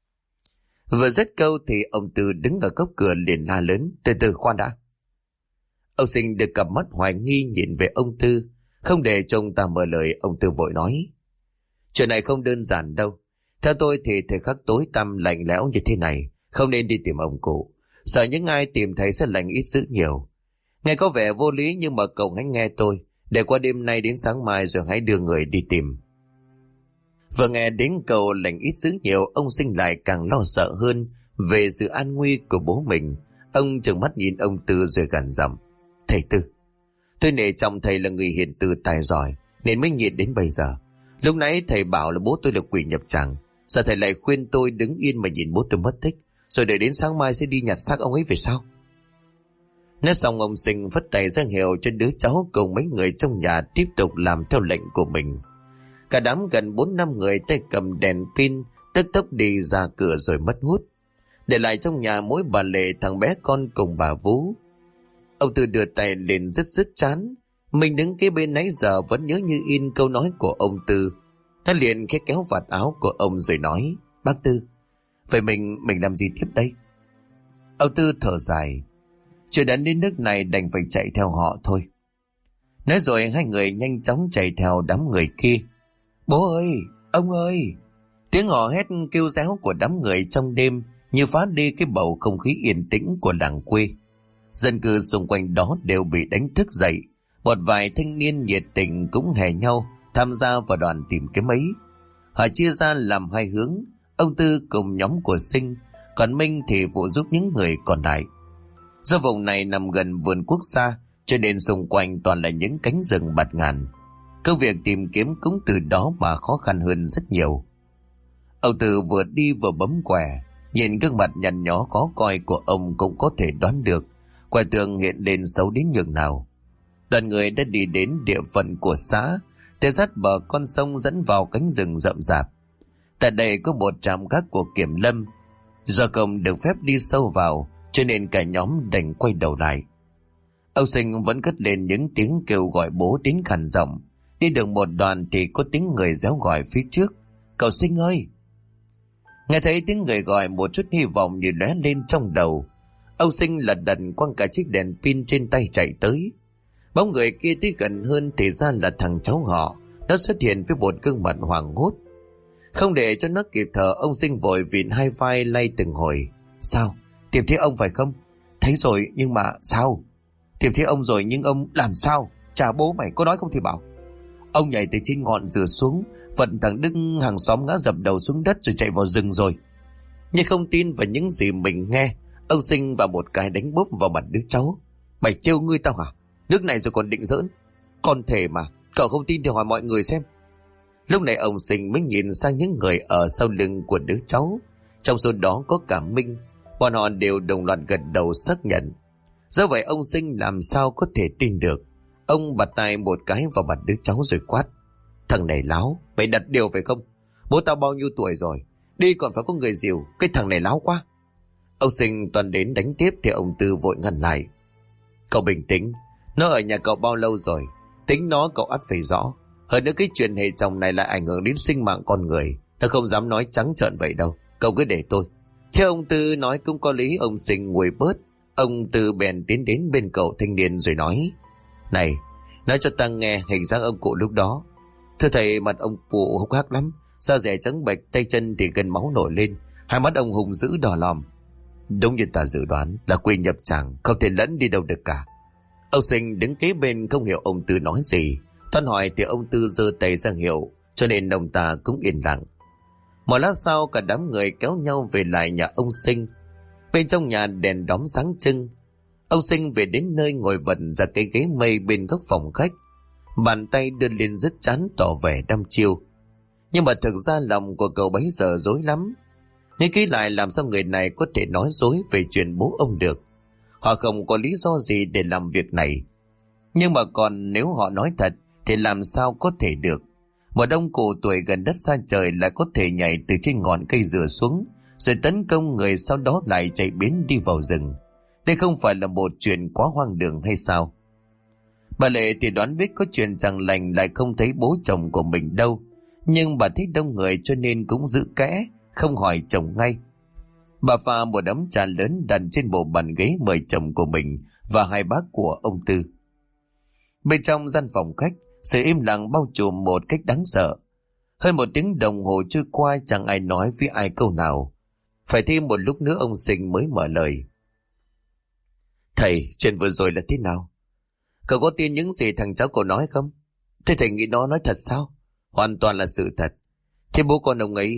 Vừa dứt câu thì ông Tư đứng ở góc cửa liền la lớn. Từ từ khoan đã. Ông Sinh được cặp mắt hoài nghi nhìn về ông Tư. Không để cho ông ta mở lời, ông Tư vội nói. Chuyện này không đơn giản đâu. Theo tôi thì thời khắc tối tăm lạnh lẽo như thế này không nên đi tìm ông cụ. Sợ những ai tìm thấy sẽ lành ít dữ nhiều. Nghe có vẻ vô lý nhưng mà cậu hãy nghe tôi. Để qua đêm nay đến sáng mai rồi hãy đưa người đi tìm. Vừa nghe đến câu lành ít dữ nhiều, ông Sinh lại càng lo sợ hơn về sự an nguy của bố mình. Ông trừng mắt nhìn ông Tư rồi gằn giọng. Thầy Tư, tôi nể trọng thầy là người hiền từ tài giỏi nên mới nhịn đến bây giờ. Lúc nãy thầy bảo là bố tôi là quỷ nhập tràng, giờ thầy lại khuyên tôi đứng yên mà nhìn bố tôi mất tích, rồi đợi đến sáng mai sẽ đi nhặt xác ông ấy về sau. Nói xong ông Sinh phất tay ra hiệu cho đứa cháu cùng mấy người trong nhà tiếp tục làm theo lệnh của mình. Cả đám gần 4-5 người tay cầm đèn pin tức tốc đi ra cửa rồi mất hút, để lại trong nhà mỗi bà Lệ, thằng bé con cùng bà Vú. Ông Tư đưa tay lên rất chán. Mình đứng kế bên nãy giờ vẫn nhớ như in câu nói của ông Tư. Nó liền khẽ kéo vạt áo của ông rồi nói. Bác Tư, vậy mình làm gì tiếp đây? Ông Tư thở dài. Chuyện đã đến nước này đành phải chạy theo họ thôi. Nói rồi hai người nhanh chóng chạy theo đám người kia. Bố ơi, ông ơi! Tiếng hò hét kêu réo của đám người trong đêm như phá đi cái bầu không khí yên tĩnh của làng quê. Dân cư xung quanh đó đều bị đánh thức dậy. Một vài thanh niên nhiệt tình cũng hè nhau tham gia vào đoàn tìm kiếm ấy. Họ chia ra làm hai hướng. Ông Tư cùng nhóm của Sinh, còn Minh thì phụ giúp những người còn lại. Do vùng này nằm gần vườn quốc gia cho nên xung quanh toàn là những cánh rừng bạt ngàn. Công việc tìm kiếm cũng từ đó mà khó khăn hơn rất nhiều. Ông Tư vừa đi vừa bấm quẻ, nhìn gương mặt nhăn nhó khó coi của ông cũng có thể đoán được quẻ tượng hiện lên xấu đến nhường nào. Đoàn người đã đi đến địa phận của xã, theo sát bờ con sông dẫn vào cánh rừng rậm rạp. Tại đây có một trạm gác của kiểm lâm. Do không được phép đi sâu vào cho nên cả nhóm đành quay đầu lại. Ông Sinh vẫn cất lên những tiếng kêu gọi bố đến khàn giọng. Đi được một đoạn thì có tiếng người réo gọi phía trước. Cậu Sinh ơi! Nghe thấy tiếng người gọi, một chút hy vọng như lóe lên trong đầu. Ông Sinh lật đật quăng cả chiếc đèn pin trên tay chạy tới. Bóng người kia tới gần hơn thì ra là thằng cháu họ. Nó xuất hiện với một gương mặt hoảng hốt. Không để cho nó kịp thở, ông Sinh vội vịn hai vai lay từng hồi. Sao? Tìm thấy ông phải không? Thấy rồi nhưng mà sao? Tìm thấy ông rồi nhưng ông làm sao? Chà, bố mày có nói không thì bảo. Ông nhảy từ trên ngọn dừa xuống, vận thằng Đức hàng xóm ngã dập đầu xuống đất rồi chạy vào rừng rồi. Nhưng không tin vào những gì mình nghe, ông Sinh và một cái đánh bốp vào mặt đứa cháu. Mày trêu ngươi tao hả? Nước này rồi còn định giỡn? Con thể mà, cậu không tin thì hỏi mọi người xem. Lúc này ông Sinh mới nhìn sang những người ở sau lưng của đứa cháu. Trong số đó có cả Minh. Bọn họ đều đồng loạt gật đầu xác nhận. Do vậy ông Sinh làm sao có thể tin được. Ông bật tay một cái vào mặt đứa cháu rồi quát. Thằng này láo, mày đặt điều phải không? Bố tao bao nhiêu tuổi rồi, đi còn phải có người dìu, cái thằng này láo quá. Ông Sinh toàn đến đánh tiếp thì ông Tư vội ngăn lại. Cậu bình tĩnh, nó ở nhà cậu bao lâu rồi, tính nó cậu ắt phải rõ. Hơn nữa cái chuyện hệ chồng này lại ảnh hưởng đến sinh mạng con người, nó không dám nói trắng trợn vậy đâu, cậu cứ để tôi. Thế ông Tư nói cũng có lý. Ông Sinh nguôi bớt. Ông Tư bèn tiến đến bên cậu thanh niên rồi nói: Này, nói cho ta nghe hình dáng ông cụ lúc đó. Thưa thầy, mặt ông cụ hốc hác lắm, da rẻ trắng bệch, tay chân thì gần máu nổi lên, hai mắt ông hùng dữ đỏ lòm. Đúng như ta dự đoán là quỷ nhập tràng, không thể lẫn đi đâu được cả. Ông Sinh đứng kế bên không hiểu ông Tư nói gì. Toán hỏi thì ông Tư giơ tay ra hiệu, cho nên ông ta cũng yên lặng. Một lát sau cả đám người kéo nhau về lại nhà ông Sinh. Bên trong nhà đèn đóm sáng trưng. Ông Sinh về đến nơi ngồi vần ra cái ghế mây bên góc phòng khách, bàn tay đưa lên rất chán tỏ vẻ đăm chiêu. Nhưng mà thực ra lòng của cậu bấy giờ rối lắm. Nghĩ kỹ lại làm sao người này có thể nói dối về chuyện bố ông được. Họ không có lý do gì để làm việc này. Nhưng mà còn nếu họ nói thật thì làm sao có thể được. Một ông cụ tuổi gần đất xa trời lại có thể nhảy từ trên ngọn cây dừa xuống, rồi tấn công người, sau đó lại chạy biến đi vào rừng. Đây không phải là một chuyện quá hoang đường hay sao? Bà Lệ thì đoán biết có chuyện chẳng lành lại không thấy bố chồng của mình đâu. Nhưng bà thích đông người cho nên cũng giữ kẽ, không hỏi chồng ngay. Bà pha một ấm trà lớn đặt trên bộ bàn ghế mời chồng của mình và hai bác của ông Tư. Bên trong gian phòng khách, sự im lặng bao trùm một cách đáng sợ. Hơn một tiếng đồng hồ trôi qua chẳng ai nói với ai câu nào. Phải thêm một lúc nữa ông Sinh mới mở lời. Thầy, chuyện vừa rồi là thế nào? Cậu có tin những gì thằng cháu cậu nói không? Thế thầy nghĩ nó nói thật sao? Hoàn toàn là sự thật. Thế bố con ông ấy...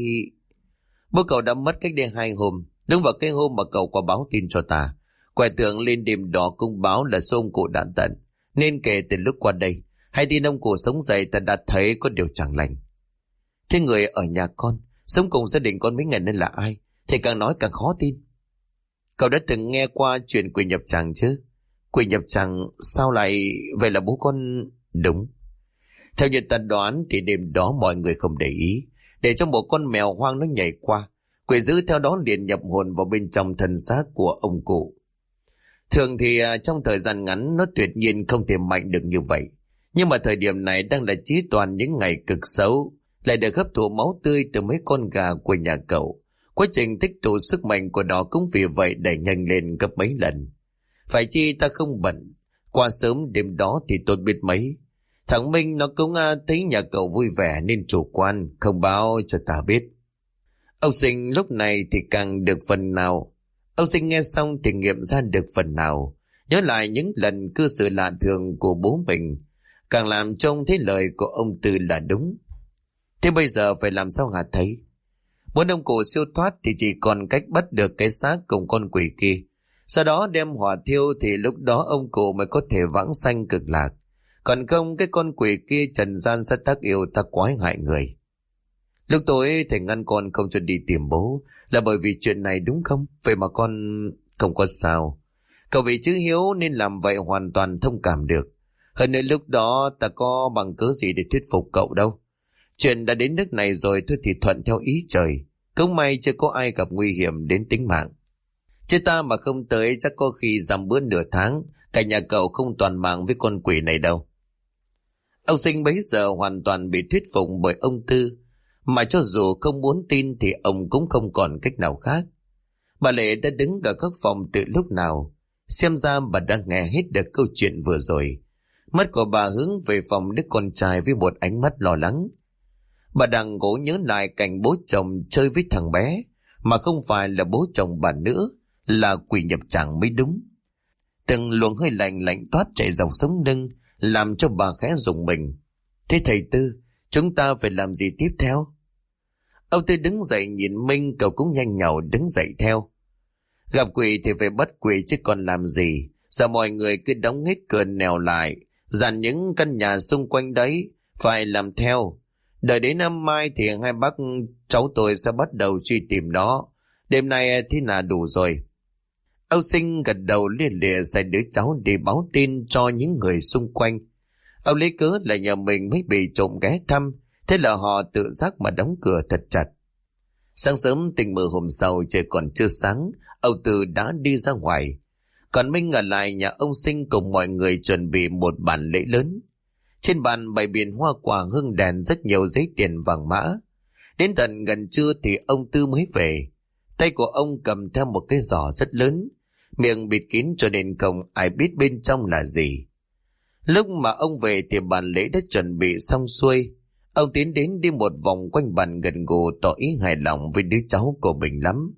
Bố cậu đã mất cách đây 2 hôm. Đúng vào cái hôm mà cậu qua báo tin cho ta. Quẻ tượng lên đêm đỏ công báo là số ông cụ đã tận. Nên kể từ lúc qua đây, hay tin ông cụ sống dậy ta đã thấy có điều chẳng lành. Thế người ở nhà con, sống cùng gia đình con mấy ngày nên là ai? Thì càng nói càng khó tin. Cậu đã từng nghe qua chuyện quỷ nhập tràng chứ? Quỷ nhập tràng sao lại... Vậy là bố con... Đúng. Theo như ta đoán thì đêm đó mọi người không để ý, để cho một con mèo hoang nó nhảy qua. Quỷ dữ theo đó liền nhập hồn vào bên trong thân xác của ông cụ. Thường thì trong thời gian ngắn nó tuyệt nhiên không thể mạnh được như vậy. Nhưng mà thời điểm này đang là chí toàn những ngày cực xấu, lại được hấp thụ máu tươi từ mấy con gà của nhà cậu. Quá trình tích tụ sức mạnh của nó cũng vì vậy đẩy nhanh lên gấp mấy lần. Phải chi ta không bận, qua sớm đêm đó thì tốt biết mấy. Thằng Minh nó cũng thấy nhà cậu vui vẻ nên chủ quan, không báo cho ta biết. Ông Sinh lúc này thì càng được phần nào. Ông Sinh nghe xong thì nghiệm ra được phần nào. Nhớ lại những lần cư xử lạ thường của bố mình, càng làm trông thấy lời của ông Tư là đúng. Thế bây giờ phải làm sao hả thầy? Muốn ông cụ siêu thoát thì chỉ còn cách bắt được cái xác cùng con quỷ kia. Sau đó đem hỏa thiêu thì lúc đó ông cụ mới có thể vãng sanh cực lạc. Còn không cái con quỷ kia trần gian sẽ tác yêu ta quái hại người. Lúc tối thầy ngăn con không cho đi tìm bố là bởi vì chuyện này đúng không? Vậy mà con không có sao. Cậu vì chữ hiếu nên làm vậy hoàn toàn thông cảm được. Hơn nữa lúc đó ta có bằng cớ gì để thuyết phục cậu đâu. Chuyện đã đến nước này rồi thôi thì thuận theo ý trời. Cũng may chưa có ai gặp nguy hiểm đến tính mạng. Chứ ta mà không tới chắc có khi dằm bữa nửa tháng cả nhà cậu không toàn mạng với con quỷ này đâu. Ông Sinh bấy giờ hoàn toàn bị thuyết phục bởi ông Tư. Mà cho dù không muốn tin thì ông cũng không còn cách nào khác. Bà Lệ đã đứng ở các phòng từ lúc nào. Xem ra bà đang nghe hết được câu chuyện vừa rồi. Mắt của bà hướng về phòng đứa con trai với một ánh mắt lo lắng. Bà đang cố nhớ lại cảnh bố chồng chơi với thằng bé, mà không phải là bố chồng bà nữa, là quỷ nhập tràng mới đúng. Từng luồng hơi lạnh lạnh toát chạy dọc sống lưng, làm cho bà khẽ rùng mình. Thế thầy Tư, chúng ta phải làm gì tiếp theo? Ông Tư đứng dậy nhìn Minh, cậu cũng nhanh nhảu đứng dậy theo. Gặp quỷ thì phải bắt quỷ chứ còn làm gì. Giờ mọi người cứ đóng hết cửa nẻo lại, dàn những căn nhà xung quanh đấy, phải làm theo. Đợi đến năm mai thì hai bác cháu tôi sẽ bắt đầu truy tìm nó. Đêm nay thế là đủ rồi. Ông Sinh gật đầu lia lịa sai đứa cháu đi báo tin cho những người xung quanh. Ông lấy cớ là nhà mình mới bị trộm ghé thăm, thế là họ tự giác mà đóng cửa thật chặt. Sáng sớm tình mơ hôm sau trời còn chưa sáng, ông Tư đã đi ra ngoài. Còn Minh ở lại nhà ông Sinh cùng mọi người chuẩn bị một bàn lễ lớn. Trên bàn bày biện hoa quả hương đèn, rất nhiều giấy tiền vàng mã. Đến tận gần trưa thì ông Tư mới về. Tay của ông cầm theo một cái giỏ rất lớn, miệng bịt kín cho nên không ai biết bên trong là gì. Lúc mà ông về thì bàn lễ đã chuẩn bị xong xuôi. Ông tiến đến đi một vòng quanh bàn gần gù, tỏ ý hài lòng với đứa cháu của mình lắm.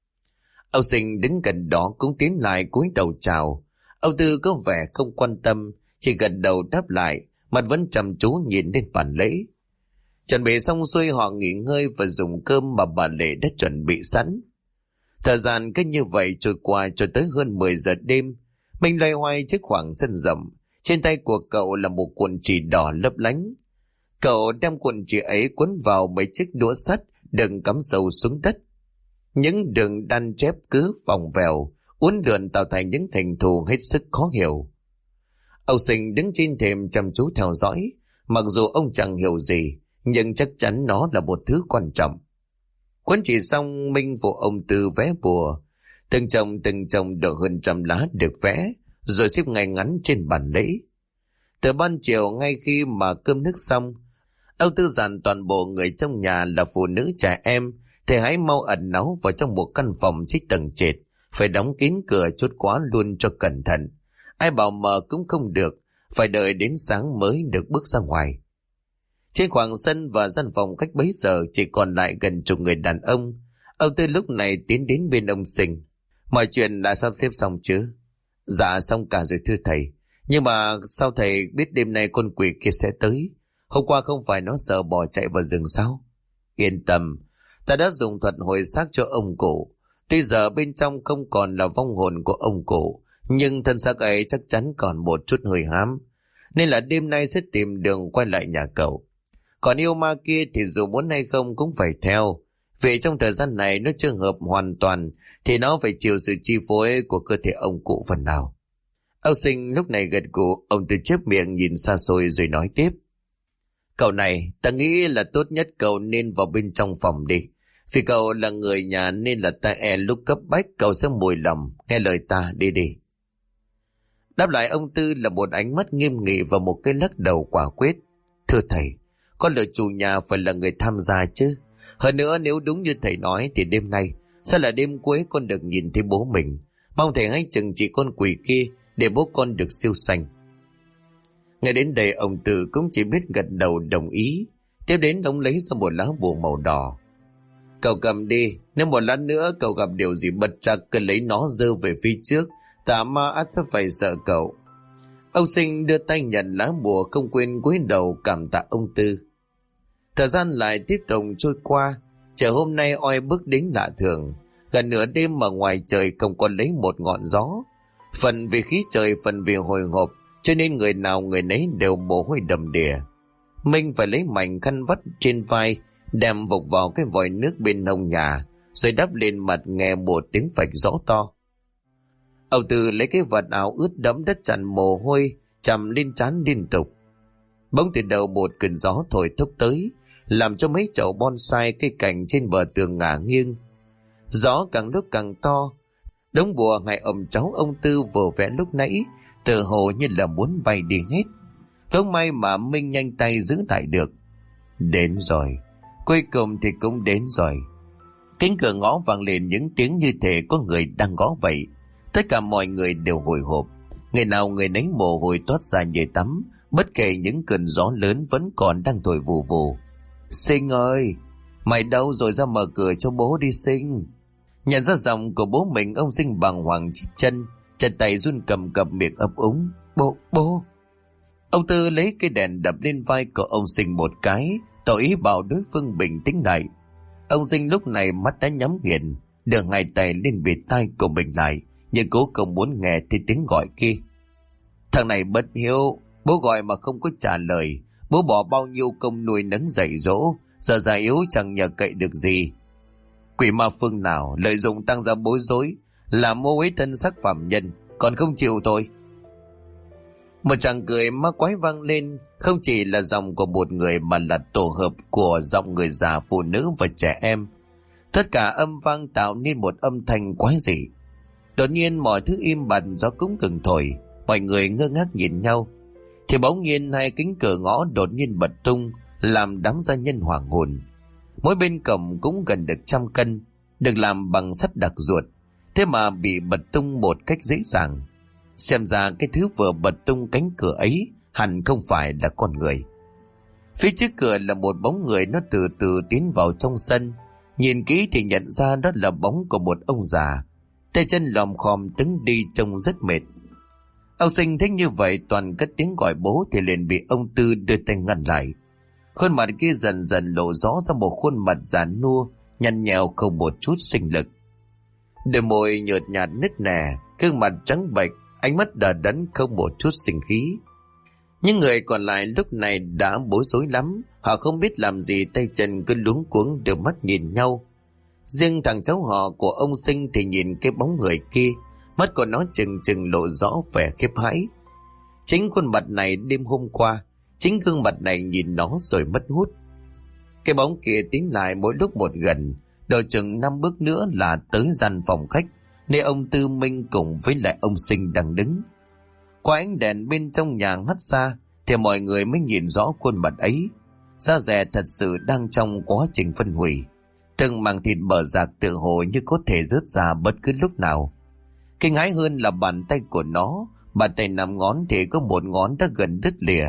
Ông Sinh đứng gần đó cũng tiến lại cúi đầu chào. Ông Tư có vẻ không quan tâm, chỉ gật đầu đáp lại, mặt vẫn chăm chú nhìn lên bàn lễ. Chuẩn bị xong xuôi họ nghỉ ngơi và dùng cơm mà bà Lệ đã chuẩn bị sẵn. Thời gian cứ như vậy trôi qua cho tới hơn 10 giờ đêm. Mình loay hoay trước khoảng sân rộng. Trên tay của cậu là một cuộn chỉ đỏ lấp lánh. Cậu đem cuộn chỉ ấy quấn vào mấy chiếc đũa sắt đừng cắm sâu xuống đất. Những đường đan chép cứ vòng vèo, uốn lượn tạo thành những thành thù hết sức khó hiểu. Ông Sinh đứng trên thềm chăm chú theo dõi. Mặc dù ông chẳng hiểu gì, nhưng chắc chắn nó là một thứ quan trọng. Quấn chỉ xong, Minh phụ ông Tư vẽ bùa. Từng chồng được hơn 100 lá được vẽ, rồi xếp ngay ngắn trên bàn lễ. Từ ban chiều ngay khi mà cơm nước xong, ông Tư dặn toàn bộ người trong nhà là phụ nữ trẻ em thì hãy mau ẩn náu vào trong một căn phòng trên tầng trệt, phải đóng kín cửa chốt khóa luôn cho cẩn thận. Ai bảo mở cũng không được, phải đợi đến sáng mới được bước ra ngoài. Trên khoảng sân và gian phòng cách bấy giờ chỉ còn lại gần chục người đàn ông. Ông Tư lúc này tiến đến bên ông Sinh. Mọi chuyện đã sắp xếp xong chứ? Dạ xong cả rồi thưa thầy. Nhưng mà sao thầy biết đêm nay con quỷ kia sẽ tới? Hôm qua không phải nó sợ bỏ chạy vào rừng sao? Yên tâm, ta đã dùng thuật hồi xác cho ông cụ. Tuy giờ bên trong không còn là vong hồn của ông cụ, nhưng thân xác ấy chắc chắn còn một chút hơi hám. Nên là đêm nay sẽ tìm đường quay lại nhà cậu. Còn yêu ma kia thì dù muốn hay không cũng phải theo. Vì trong thời gian này nó chưa hợp hoàn toàn thì nó phải chịu sự chi phối của cơ thể ông cụ phần nào. Ông Sinh lúc này gật gù, ông Tư chép miệng nhìn xa xôi rồi nói tiếp. Cậu này, ta nghĩ là tốt nhất cậu nên vào bên trong phòng đi. Vì cậu là người nhà nên là ta lúc cấp bách cậu sẽ mùi lòng. Nghe lời ta đi đi. Đáp lại ông Tư là một ánh mắt nghiêm nghị và một cái lắc đầu quả quyết. Thưa thầy, con lời chủ nhà phải là người tham gia chứ. Hơn nữa nếu đúng như thầy nói thì đêm nay sẽ là đêm cuối con được nhìn thấy bố mình. Mong thầy hãy chừng trị con quỷ kia để bố con được siêu sanh. Ngay đến đây ông Tư cũng chỉ biết gật đầu đồng ý. Tiếp đến ông lấy ra một lá bùa màu đỏ. Cậu cầm đi, nếu một lát nữa cậu gặp điều gì bất trắc cứ lấy nó giơ về phía trước, tà ma ắt sẽ phải sợ cậu. Ông Sinh đưa tay nhận lá bùa, không quên cúi đầu cảm tạ ông Tư. Thời gian lại tiếp tục trôi qua. Trời hôm nay oi bức đến lạ thường. Gần nửa đêm mà ngoài trời không còn lấy một ngọn gió. Phần vì khí trời, phần vì hồi hộp, cho nên người nào người nấy đều mồ hôi đầm đìa. Minh phải lấy mảnh khăn vắt trên vai, đem vục vào cái vòi nước bên hông nhà, rồi đắp lên mặt nghe một tiếng phạch rõ to. Ông Tư lấy cái vật áo ướt đẫm đất chặn mồ hôi, chầm lên trán liên tục. Bỗng từ đầu một cơn gió thổi thốc tới, làm cho mấy chậu bonsai cây cảnh trên bờ tường ngả nghiêng. Gió càng lúc càng to, đống bùa ngày ông cháu ông Tư vừa vẽ lúc nãy tự hồ như là muốn bay đi hết. Không may mà Minh nhanh tay giữ lại được. Đến rồi, cuối cùng thì cũng đến rồi. Cánh cửa ngõ vang lên những tiếng như thể có người đang gõ vậy. Tất cả mọi người đều hồi hộp, người nào người nấy mồ hôi toát ra như tắm, bất kể những cơn gió lớn vẫn còn đang thổi vù vù. Sinh ơi, mày đâu rồi, ra mở cửa cho bố đi Sinh. Nhận ra giọng của bố mình, ông Sinh bàng hoàng chít chân tay run cầm cập, miệng ấp úng. Bố. Ông Tư lấy cây đèn đập lên vai của ông Sinh một cái, tỏ ý bảo đối phương bình tĩnh lại. Ông Sinh lúc này mắt đã nhắm nghiền, đưa hai tay lên bịt tai của mình lại, nhưng cố không muốn nghe thấy tiếng gọi kia. Thằng này bất hiếu, bố gọi mà không có trả lời. Bố bỏ bao nhiêu công nuôi nấng dạy dỗ, giờ già yếu chẳng nhờ cậy được gì. Quỷ ma phương nào lợi dụng tăng ra bối rối, làm mô ấy thân xác phạm nhân, còn không chịu thôi. Một tràng cười ma quái vang lên, không chỉ là giọng của một người mà là tổ hợp của giọng người già, phụ nữ và trẻ em. Tất cả âm vang tạo nên một âm thanh quái dị. Đột nhiên mọi thứ im bặt, gió cũng ngừng thổi, mọi người ngơ ngác nhìn nhau. Thì bỗng nhiên hai cánh cửa ngõ đột nhiên bật tung, làm đám gia nhân hoảng hồn. Mỗi bên cổng cũng gần được 100 cân, được làm bằng sắt đặc ruột, thế mà bị bật tung một cách dễ dàng. Xem ra cái thứ vừa bật tung cánh cửa ấy hẳn không phải là con người. Phía trước cửa là một bóng người, nó từ từ tiến vào trong sân. Nhìn kỹ thì nhận ra đó là bóng của một ông già, tay chân lòm khòm đứng đi trông rất mệt. Ông Sinh thấy như vậy toàn cất tiếng gọi bố thì liền bị ông Tư đưa tay ngăn lại. Khuôn mặt kia dần dần lộ rõ ra một khuôn mặt già nua, nhăn nheo không một chút sinh lực. Đôi môi nhợt nhạt nứt nẻ, gương mặt trắng bệch, ánh mắt đờ đẫn không một chút sinh khí. Những người còn lại lúc này đã bối rối lắm, họ không biết làm gì, tay chân cứ luống cuống đưa mắt nhìn nhau. Riêng thằng cháu họ của ông Sinh thì nhìn cái bóng người kia, mắt của nó chừng chừng lộ rõ vẻ khiếp hãi. Chính khuôn mặt này đêm hôm qua, chính gương mặt này nhìn nó rồi mất hút. Cái bóng kia tiến lại mỗi lúc một gần, độ chừng 5 bước nữa là tới gian phòng khách, nơi ông Tư Minh cùng với lại ông Sinh đang đứng. Qua ánh đèn bên trong nhà hắt ra thì mọi người mới nhìn rõ khuôn mặt ấy. Da dẻ thật sự đang trong quá trình phân hủy, từng mảng thịt bở rạc tựa hồ như có thể rớt ra bất cứ lúc nào. Kinh hãi hơn là bàn tay của nó, bàn tay 5 ngón thì có một ngón đã gần đứt lìa.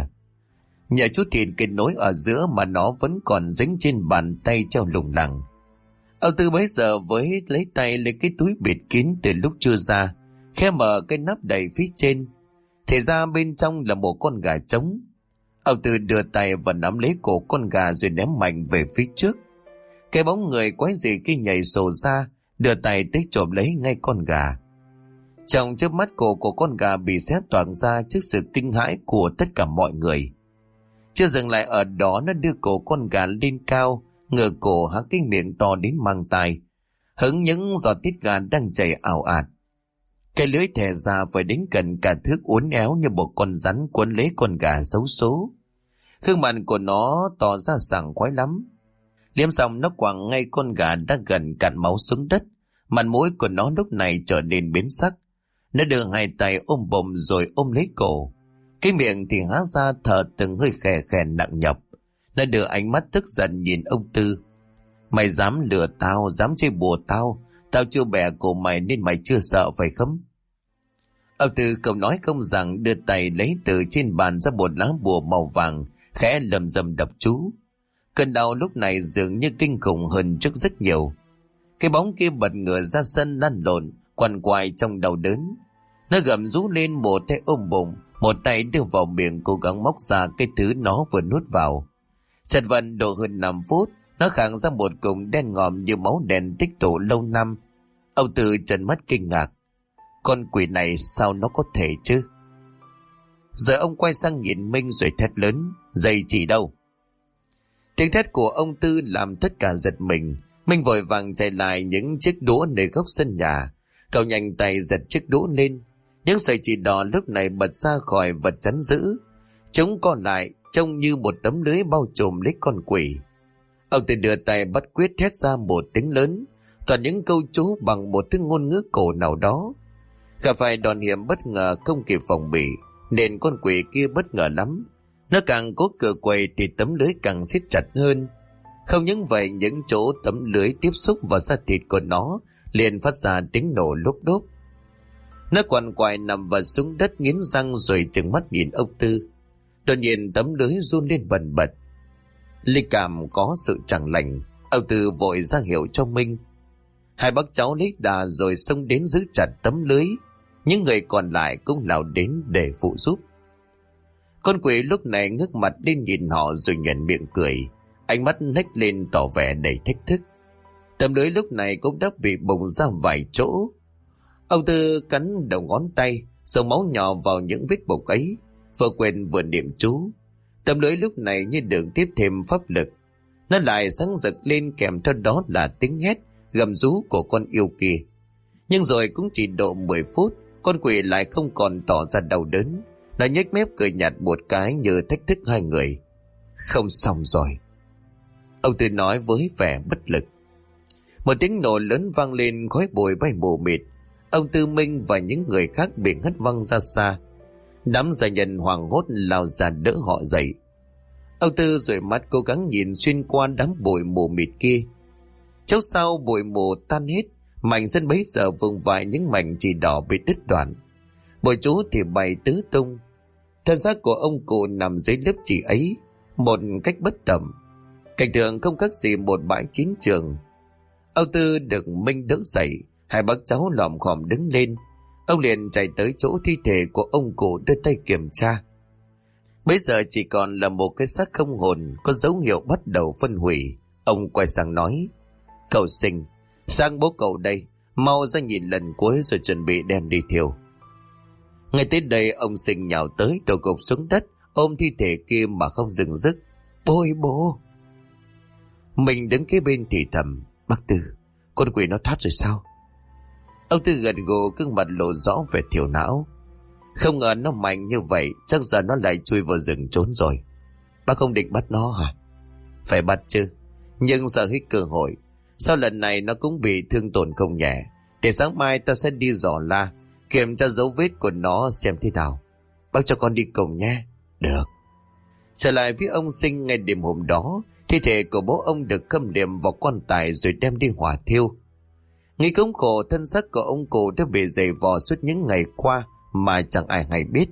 Nhờ chút thịt kết nối ở giữa mà nó vẫn còn dính trên bàn tay treo lủng lẳng. Ông Tư bấy giờ với lấy tay lấy cái túi bịt kín từ lúc chưa ra, khẽ mở cái nắp đầy phía trên, thì ra bên trong là một con gà trống. Ông Tư đưa tay và nắm lấy cổ con gà rồi ném mạnh về phía trước. Cái bóng người quái dị kia nhảy sổ ra, đưa tay tới trộm lấy ngay con gà. Trong chớp mắt cổ của con gà bị xé toạc ra trước sự kinh hãi của tất cả mọi người. Chưa dừng lại ở đó, nó đưa cổ con gà lên cao, ngửa cổ há cái miệng to đến mang tai, hứng những giọt tiết gà đang chảy ào ạt. Cái lưỡi thè ra phải đến gần cả thước, uốn éo như một con rắn quấn lấy con gà xấu số. Gương mặt của nó tỏ ra sảng khoái lắm. Liếm xong nó quẳng ngay con gà đã gần cạn máu xuống đất. Mặt mũi của nó lúc này trở nên biến sắc. Nó đưa hai tay ôm bụng rồi ôm lấy cổ. Cái miệng thì há ra thở từng hơi khè khè nặng nhọc. Nó đưa ánh mắt tức giận nhìn ông Tư. Mày dám lừa tao, dám chơi bùa tao. Tao chưa bẻ cổ mày nên mày chưa sợ phải không? Ông Tư không nói không rằng, đưa tay lấy từ trên bàn ra một lá bùa màu vàng, khẽ lầm rầm đọc chú. Cơn đau lúc này dường như kinh khủng hơn trước rất nhiều. Cái bóng kia bật ngửa ra sân lăn lộn, quằn quại trong đau đớn. Nó gầm rú lên, một tay ôm bụng, một tay đưa vào miệng cố gắng móc ra cái thứ nó vừa nuốt vào. Chật vật độ hơn 5 phút, nó khạc ra một cục đen ngòm như máu đen tích tụ lâu năm. Ông Tư trợn mắt kinh ngạc. Con quỷ này sao nó có thể chứ? Rồi ông quay sang nhìn Minh rồi thét lớn. Dây chỉ đâu? Tiếng thét của ông Tư làm tất cả giật mình. Minh vội vàng chạy lại những chiếc đũa nơi góc sân nhà. Cậu nhanh tay giật chiếc đũa lên. Những sợi chỉ đỏ lúc này bật ra khỏi vật chắn giữ. Chúng còn lại trông như một tấm lưới bao trùm lấy con quỷ. Ông Tư đưa tay bắt quyết thét ra một tiếng lớn, toàn những câu chú bằng một thứ ngôn ngữ cổ nào đó. Gặp phải đòn hiểm bất ngờ không kịp phòng bị, nên con quỷ kia bất ngờ lắm. Nó càng cố cựa quậy thì tấm lưới càng siết chặt hơn. Không những vậy, những chỗ tấm lưới tiếp xúc vào da thịt của nó liền phát ra tiếng nổ lốp đốp. Nó quằn quại nằm vật xuống đất nghiến răng rồi trừng mắt nhìn ông Tư. Đột nhiên tấm lưới run lên bần bật. Linh cảm có sự chẳng lành, ông Tư vội ra hiệu cho Minh. Hai bác cháu lấy đà rồi xông đến giữ chặt tấm lưới. Những người còn lại cũng lao đến để phụ giúp. Con quỷ lúc này ngước mặt lên nhìn họ rồi nhoẻn miệng cười, ánh mắt hếch lên tỏ vẻ đầy thách thức. Tấm lưới lúc này cũng đã bị bùng ra vài chỗ. Ông Tư cắn đầu ngón tay, dòng máu nhỏ vào những vết bục ấy, vừa quên vừa niệm chú. Tấm lưới lúc này như được tiếp thêm pháp lực. Nó lại sáng rực lên, kèm theo đó là tiếng hét gầm rú của con yêu kia. Nhưng rồi cũng chỉ độ 10 phút, con quỷ lại không còn tỏ ra đau đớn. Nó nhếch mép cười nhạt một cái như thách thức hai người. Không xong rồi, ông Tư nói với vẻ bất lực. Một tiếng nổ lớn vang lên, khói bụi bay mù mịt. Ông Tư Minh và những người khác bị hất văng ra xa. Đám gia nhân hoảng hốt lao ra đỡ họ dậy. Ông Tư dụi mắt cố gắng nhìn xuyên qua đám bụi mù mịt kia. Chốc sau bụi mù tan hết, mảnh sân bấy giờ vương vãi những mảnh chỉ đỏ bị đứt đoạn. Bụi chú thì bay tứ tung. Thân xác của ông cụ nằm dưới lớp chỉ ấy, một cách bất động. Cảnh tượng không khác gì một bãi chiến trường. Ông Tư được Minh đỡ dậy, hai bác cháu lòm khòm đứng lên. Ông liền chạy tới chỗ thi thể của ông cụ đưa tay kiểm tra. Bây giờ chỉ còn là một cái xác không hồn, có dấu hiệu bắt đầu phân hủy. Ông quay sang nói: Cậu Sinh, sang bố cậu đây, mau ra nhìn lần cuối rồi chuẩn bị đem đi thiêu. Ngay tới đây ông Sinh nhào tới, đổ gục xuống đất, ôm thi thể kia mà không dừng dứt. Bố ơi bố! Mình đứng kế bên thì thầm: Bác Tư, con quỷ nó thoát rồi sao? Ông Tư gật gù, gương mặt lộ rõ vẻ thiểu não. Không ngờ nó mạnh như vậy, chắc giờ nó lại chui vào rừng trốn rồi. Bác không định bắt nó hả? Phải bắt chứ, nhưng sợ hết cơ hội. Sau lần này nó cũng bị thương tổn không nhẹ. Để sáng mai ta sẽ đi dò la, kiểm tra dấu vết của nó xem thế nào. Bác cho con đi cùng nhé. Được. Trở lại phía ông Sinh, ngay đêm hôm đó, thi thể của bố ông được khâm liệm vào quan tài rồi đem đi hỏa thiêu. Nghĩ cống khổ, thân xác của ông cụ đã bị dày vò suốt những ngày qua mà chẳng ai hay biết.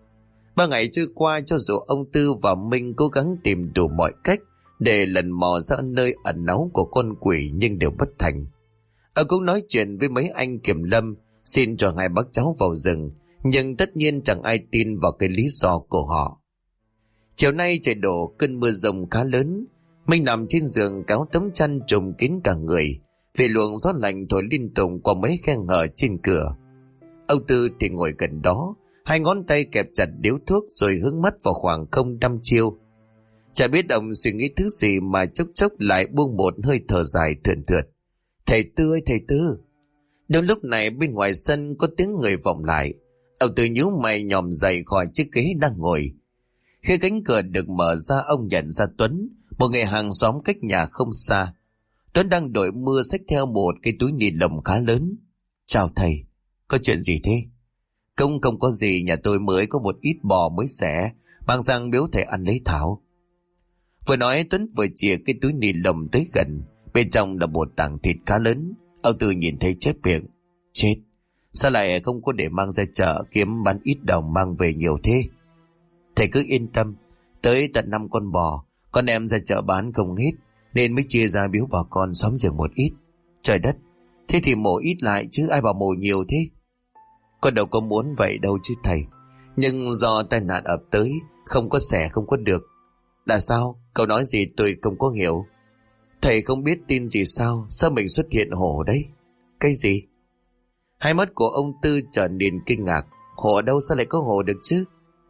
3 ngày trôi qua, cho dù ông Tư và Minh cố gắng tìm đủ mọi cách để lần mò ra nơi ẩn náu của con quỷ nhưng đều bất thành. Ông cũng nói chuyện với mấy anh kiểm lâm, xin cho hai bác cháu vào rừng, nhưng tất nhiên chẳng ai tin vào cái lý do của họ. Chiều nay trời đổ cơn mưa rông khá lớn. Minh nằm trên giường kéo tấm chăn trùm kín cả người, vì luồng gió lạnh thổi liên tục qua mấy khe hở trên cửa. Ông Tư thì ngồi gần đó, hai ngón tay kẹp chặt điếu thuốc rồi hướng mắt vào khoảng không đăm chiêu. Chả biết ông suy nghĩ thứ gì mà chốc chốc lại buông một hơi thở dài thườn thượt. Thầy Tư ơi thầy Tư! Đúng lúc này bên ngoài sân có tiếng người vọng lại. Ông Tư nhíu mày nhòm dậy khỏi chiếc ghế đang ngồi. Khi cánh cửa được mở ra, ông nhận ra Tuấn, một người hàng xóm cách nhà không xa. Tuấn đang đội mưa xách theo một cái túi ni lông khá lớn. Chào thầy, có chuyện gì thế? Không có gì, nhà tôi mới có một ít bò mới xẻ, mang sang biếu thầy ăn lấy thảo. Vừa nói Tuấn vừa chìa cái túi ni lông tới gần, bên trong là một tảng thịt khá lớn. Ông Tư nhìn thấy chép miệng. Chết, sao lại không có để mang ra chợ kiếm bán ít đồng mang về nhiều thế? Thầy cứ yên tâm, tới tận 5 con bò, con em ra chợ bán không hết, nên mới chia ra biếu bà con xóm giềng một ít. Trời đất, thế thì mổ ít lại chứ ai bảo mổ nhiều thế? Con đâu có muốn vậy đâu chứ thầy, nhưng do tai nạn ập tới, không có xẻ không có được. Là sao? Cậu nói gì tôi không có hiểu. Thầy không biết tin gì sao? Sao mình xuất hiện hổ đấy? Cái gì? Hai mắt của ông Tư trở nên kinh ngạc. Hổ ở đâu, sao lại có hổ được chứ?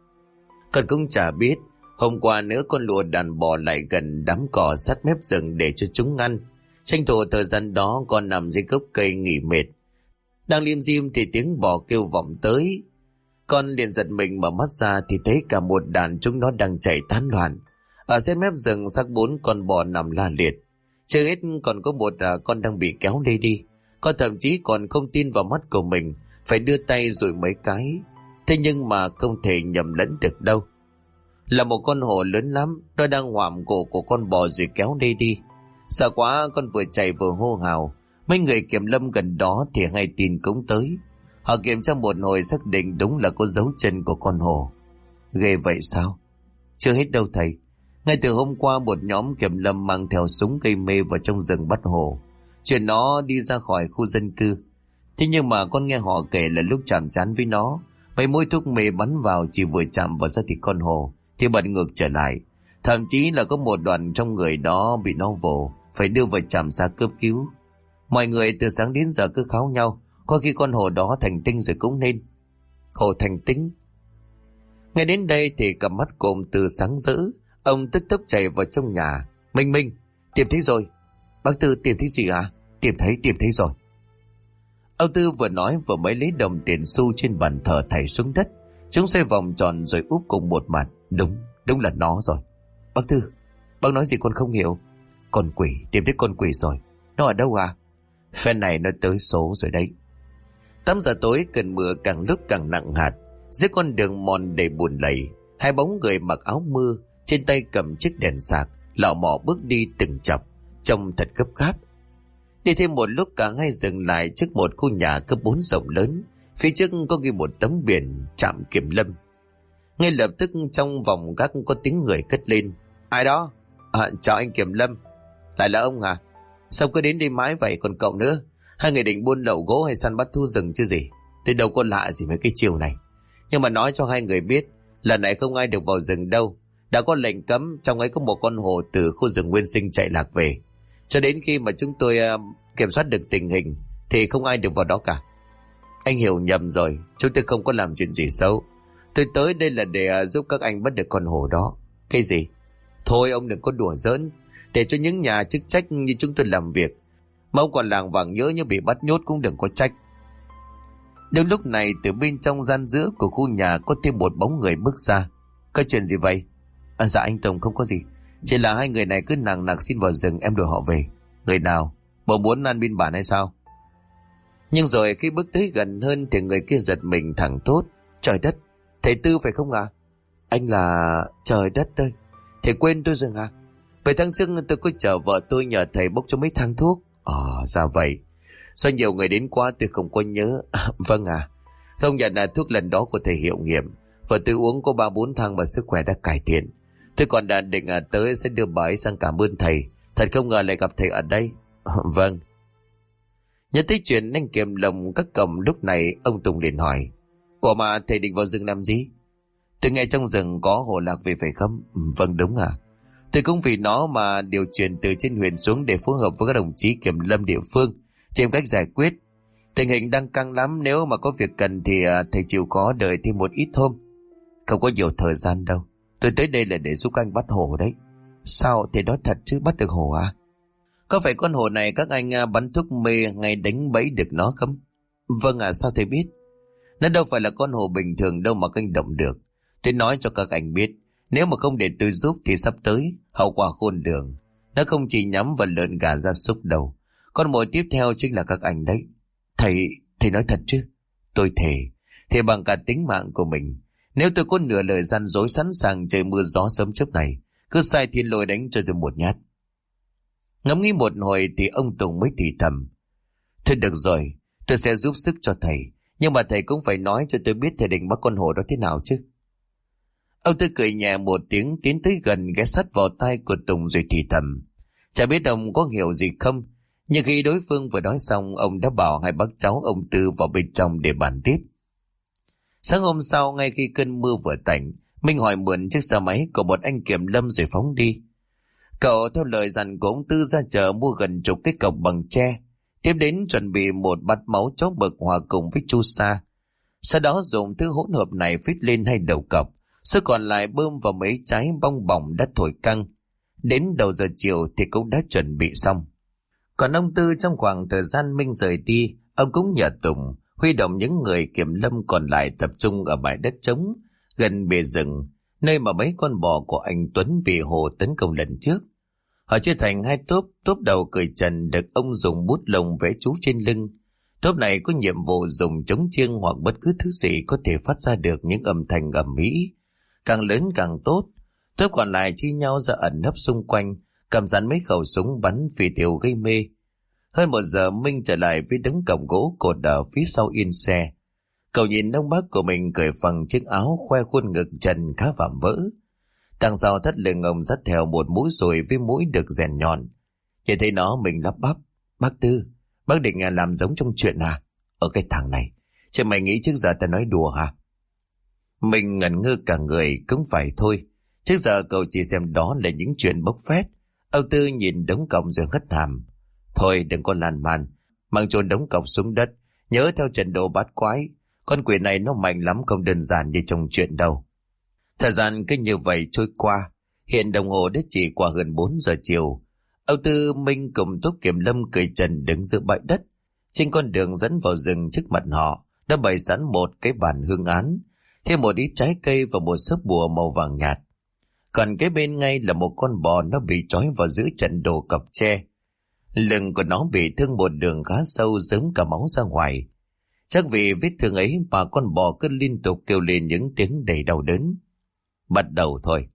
Con cũng chả biết. Hôm qua nữa con lùa đàn bò lại gần đám cỏ sát mép rừng để cho chúng ăn. Tranh thủ thời gian đó con nằm dưới gốc cây nghỉ mệt. Đang liêm diêm thì tiếng bò kêu vọng tới. Con liền giật mình mở mắt ra thì thấy cả một đàn chúng nó đang chạy tán loạn. Ở trên mép rừng xác 4 con bò nằm la liệt. Chưa hết còn có một con đang bị kéo lê đi. Con thậm chí còn không tin vào mắt của mình, phải đưa tay dụi mấy cái. Thế nhưng mà không thể nhầm lẫn được đâu. Là một con hổ lớn lắm, nó đang hoạm cổ của con bò rồi kéo lê đi. Sợ quá, con vừa chạy vừa hô hào. Mấy người kiểm lâm gần đó thì ngay tin cũng tới. Họ kiểm tra một hồi xác định đúng là có dấu chân của con hổ. Ghê vậy sao? Chưa hết đâu thầy. Ngay từ hôm qua một nhóm kiểm lâm mang theo súng gây mê vào trong rừng bắt hổ, chuyển nó đi ra khỏi khu dân cư. Thế nhưng mà con nghe họ kể là lúc chạm trán với nó, mấy mũi thuốc mê bắn vào, chỉ vừa chạm vào da thịt con hổ thì bật ngược trở lại. Thậm chí là có một đoạn trong người đó bị nó vồ, phải đưa vào trạm xá cấp cứu. Mọi người từ sáng đến giờ cứ kháo nhau, có khi con hổ đó thành tinh rồi cũng nên. Hổ thành tinh? Ngay đến đây thì cặp mắt của ông Tư sáng rỡ. Ông tức tốc chạy vào trong nhà. Minh, tìm thấy rồi. Bác Tư tìm thấy gì à? Tìm thấy rồi. Ông Tư vừa nói vừa mới lấy đồng tiền xu trên bàn thờ thảy xuống đất, Chúng xoay vòng tròn rồi úp cùng một mặt. Đúng là nó rồi. Bác Tư, bác nói gì con không hiểu. Con quỷ, tìm thấy con quỷ rồi. Nó ở đâu à? Phen này nó tới số rồi đấy. 8 giờ tối, cơn mưa càng lúc càng nặng hạt. Dưới con đường mòn đầy bùn lầy, hai bóng người mặc áo mưa, trên tay cầm chiếc đèn sạc, lọ mọ bước đi từng chập, trông thật gấp gáp. Đi thêm một lúc, cả hai dừng lại trước một khu nhà cấp 4 rộng lớn. Phía trước có ghi một tấm biển trạm kiểm lâm. Ngay lập tức trong vòng gác có tiếng người cất lên. Ai đó? Chào anh kiểm lâm. Lại là ông hả? Sao cứ đến đi mãi vậy, còn cậu nữa? Hai người định buôn lậu gỗ hay săn bắt thú rừng chứ gì? Tôi đâu có lạ gì với cái chiều này. Nhưng mà nói cho hai người biết, lần này không ai được vào rừng đâu. Đã có lệnh cấm, trong ấy có một con hổ từ khu rừng nguyên sinh chạy lạc về. Cho đến khi mà chúng tôi kiểm soát được tình hình thì không ai được vào đó cả. Anh hiểu nhầm rồi, chúng tôi không có làm chuyện gì xấu. Tôi tới đây là để giúp các anh bắt được con hổ đó. Cái gì? Thôi ông đừng có đùa giỡn, để cho những nhà chức trách như chúng tôi làm việc. Mà ông còn làng vàng nhớ như bị bắt nhốt cũng đừng có trách. Đúng lúc này, từ bên trong gian giữa của khu nhà có thêm một bóng người bước ra. Có chuyện gì vậy? Dạ anh Tùng, không có gì. Chỉ là hai người này cứ nằng nặc xin vào rừng, em đưa họ về. Người nào? Bộ muốn ăn biên bản hay sao? Nhưng rồi khi bước tới gần hơn thì người kia giật mình thẳng thốt. Trời đất, thầy Tư phải không à? Anh là... Trời đất ơi, thầy quên tôi rồi à? 7 tháng trước tôi có chờ vợ tôi nhờ thầy bốc cho mấy thang thuốc. Ra vậy. Do nhiều người đến quá tôi không có nhớ. Vâng à. Không nhận là thuốc lần đó của thầy hiệu nghiệm. Vợ tôi uống có 3-4 thang và sức khỏe đã cải thiện. Tôi còn đã định tới sẽ đưa bà ấy sang cảm ơn thầy. Thật không ngờ lại gặp thầy ở đây. Vâng. Nhớ tới chuyện anh kiềm lồng các cầm, lúc này ông Tùng liền hỏi. Ủa mà thầy định vào rừng làm gì? Tôi nghe trong rừng có hổ lạc về phải không? Vâng đúng à. Tôi cũng vì nó mà điều chuyển từ trên huyện xuống để phối hợp với các đồng chí kiểm lâm địa phương tìm cách giải quyết. Tình hình đang căng lắm, nếu mà có việc cần thì thầy chịu khó đợi thêm một ít hôm. Không có nhiều thời gian đâu. Tôi tới đây là để giúp anh bắt hổ đấy. Sao thầy nói thật chứ, bắt được hổ à? Có phải con hổ này các anh bắn thuốc mê ngay đánh bẫy được nó không? Vâng à, sao thầy biết? Nó đâu phải là con hổ bình thường đâu mà canh động được. Tôi nói cho các anh biết, nếu mà không để tôi giúp thì sắp tới hậu quả khôn lường. Nó không chỉ nhắm vào lợn gà gia súc đâu. Con mồi tiếp theo chính là các anh đấy. Thầy nói thật chứ? Tôi thề bằng cả tính mạng của mình. Nếu tôi có nửa lời gian dối sẵn sàng trời mưa gió sớm chớp này, cứ sai thiên lôi đánh cho tôi một nhát. Ngẫm nghĩ một hồi thì ông Tùng mới thì thầm. Thôi được rồi, tôi sẽ giúp sức cho thầy. Nhưng mà thầy cũng phải nói cho tôi biết thầy định bắt con hổ đó thế nào chứ. Ông Tư cười nhẹ một tiếng, tiến tới gần ghé sát vào tai của Tùng rồi thì thầm. Chả biết ông có hiểu gì không, nhưng khi đối phương vừa nói xong, ông đã bảo hai bác cháu ông Tư vào bên trong để bàn tiếp. Sáng hôm sau, ngay khi cơn mưa vừa tạnh, Minh hỏi mượn chiếc xe máy của một anh kiểm lâm rồi phóng đi. Cậu theo lời dặn của ông Tư ra chợ mua gần chục cái cọc bằng tre, tiếp đến chuẩn bị một bát máu chó mực hòa cùng với chu sa. Sau đó dùng thứ hỗn hợp này phết lên hai đầu cọc, số còn lại bơm vào mấy trái bong bỏng đã thổi căng. Đến đầu giờ chiều thì cũng đã chuẩn bị xong. Còn ông Tư, trong khoảng thời gian Minh rời đi, ông cũng nhờ Tùng huy động những người kiểm lâm còn lại tập trung ở bãi đất trống gần bìa rừng, nơi mà mấy con bò của anh Tuấn bị hổ tấn công lần trước. Họ chia thành hai tốp. Tốp đầu cởi trần được ông dùng bút lông vẽ chú trên lưng. Tốp này có nhiệm vụ dùng trống chiêng hoặc bất cứ thứ gì có thể phát ra được những âm thanh ầm ĩ, càng lớn càng tốt. Tốp còn lại chia nhau ra ẩn nấp xung quanh, cầm sẵn mấy khẩu súng bắn phi tiêu gây mê. Hơn 1 giờ Minh trở lại với đống cổng gỗ cột ở phía sau yên xe. Cậu nhìn ông bác của mình cởi phăng chiếc áo, khoe khuôn ngực trần khá vạm vỡ. Đằng sau thắt lưng ông dắt theo một mũi ruồi với mũi được rèn nhọn. Nhìn thấy nó mình lắp bắp. Bác Tư, bác định làm giống trong chuyện à? Ở cái thằng này, chứ mày nghĩ trước giờ ta nói đùa hả? Mình ngẩn ngơ cả người. Cũng phải thôi, trước giờ cậu chỉ xem đó là những chuyện bốc phét. Ông Tư nhìn đống cọc rồi hất hàm. Thôi đừng có lan man, mang chôn đống cọc xuống đất, nhớ theo trận đồ bát quái. Con quỷ này nó mạnh lắm, không đơn giản như trong chuyện đâu. Thời gian cứ như vậy trôi qua. Hiện đồng hồ đã chỉ qua gần 4 giờ chiều. Ông Tư, Minh cùng tốp kiểm lâm cởi trần đứng giữa bãi đất. Trên con đường dẫn vào rừng trước mặt họ đã bày sẵn một cái bàn hương án. thêm một ít trái cây và một sấp bùa màu vàng nhạt. Còn kế bên ngay là một con bò nó bị trói vào giữa trận đồ cọc tre. Lưng của nó bị thương một đường khá sâu, dớm cả máu ra ngoài. Chắc vì vết thương ấy mà con bò cứ liên tục kêu lên những tiếng đầy đau đớn. Bắt đầu thôi.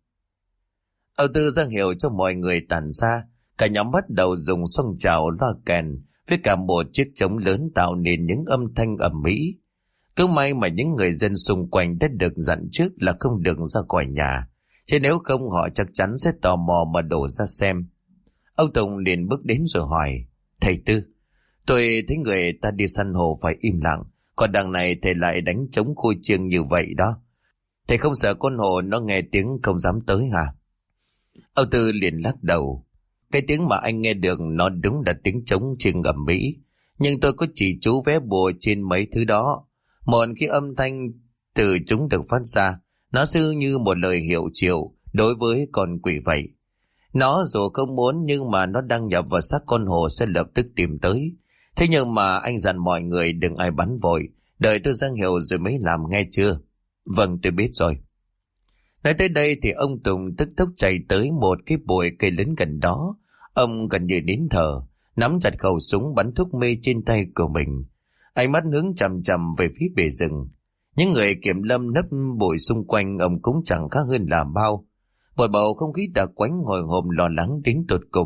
Ông Tư ra hiệu cho mọi người tản ra. Cả nhóm bắt đầu dùng xoong chảo, loa kèn với cả một chiếc trống lớn tạo nên những âm thanh ầm ĩ. Cứ may mà những người dân xung quanh đã được dặn trước là không được ra khỏi nhà, chứ nếu không họ chắc chắn sẽ tò mò mà đổ ra xem. Ông Tùng liền bước đến rồi hỏi: Thầy Tư, tôi thấy người ta đi săn hồ phải im lặng, còn đằng này thầy lại đánh trống khua chiêng như vậy đó. Thầy không sợ con hồ nó nghe tiếng không dám tới hả? Ông Tư liền lắc đầu. Cái tiếng mà anh nghe được nó đúng là tiếng trống chiêng ầm ĩ, nhưng tôi có chỉ chú vé bùa trên mấy thứ đó. Một khi âm thanh từ chúng được phát ra, nó sư như một lời hiệu triệu đối với con quỷ vậy. Nó dù không muốn nhưng mà nó đang nhập vào xác con hồ sẽ lập tức tìm tới. Thế nhưng mà anh dặn mọi người đừng ai bắn vội, đợi tôi ra hiệu rồi mới làm, nghe chưa? Vâng, tôi biết rồi. Nói tới đây thì ông Tùng tức tốc chạy tới một cái bụi cây lớn gần đó. Ông gần như nín thở, nắm chặt khẩu súng bắn thuốc mê trên tay của mình. Ánh mắt hướng chằm chằm về phía bề rừng. Những người kiểm lâm nấp bụi xung quanh ông cũng chẳng khác hơn là bao. Một bầu không khí đặc quánh hồi hộp lo lắng đến tột cùng.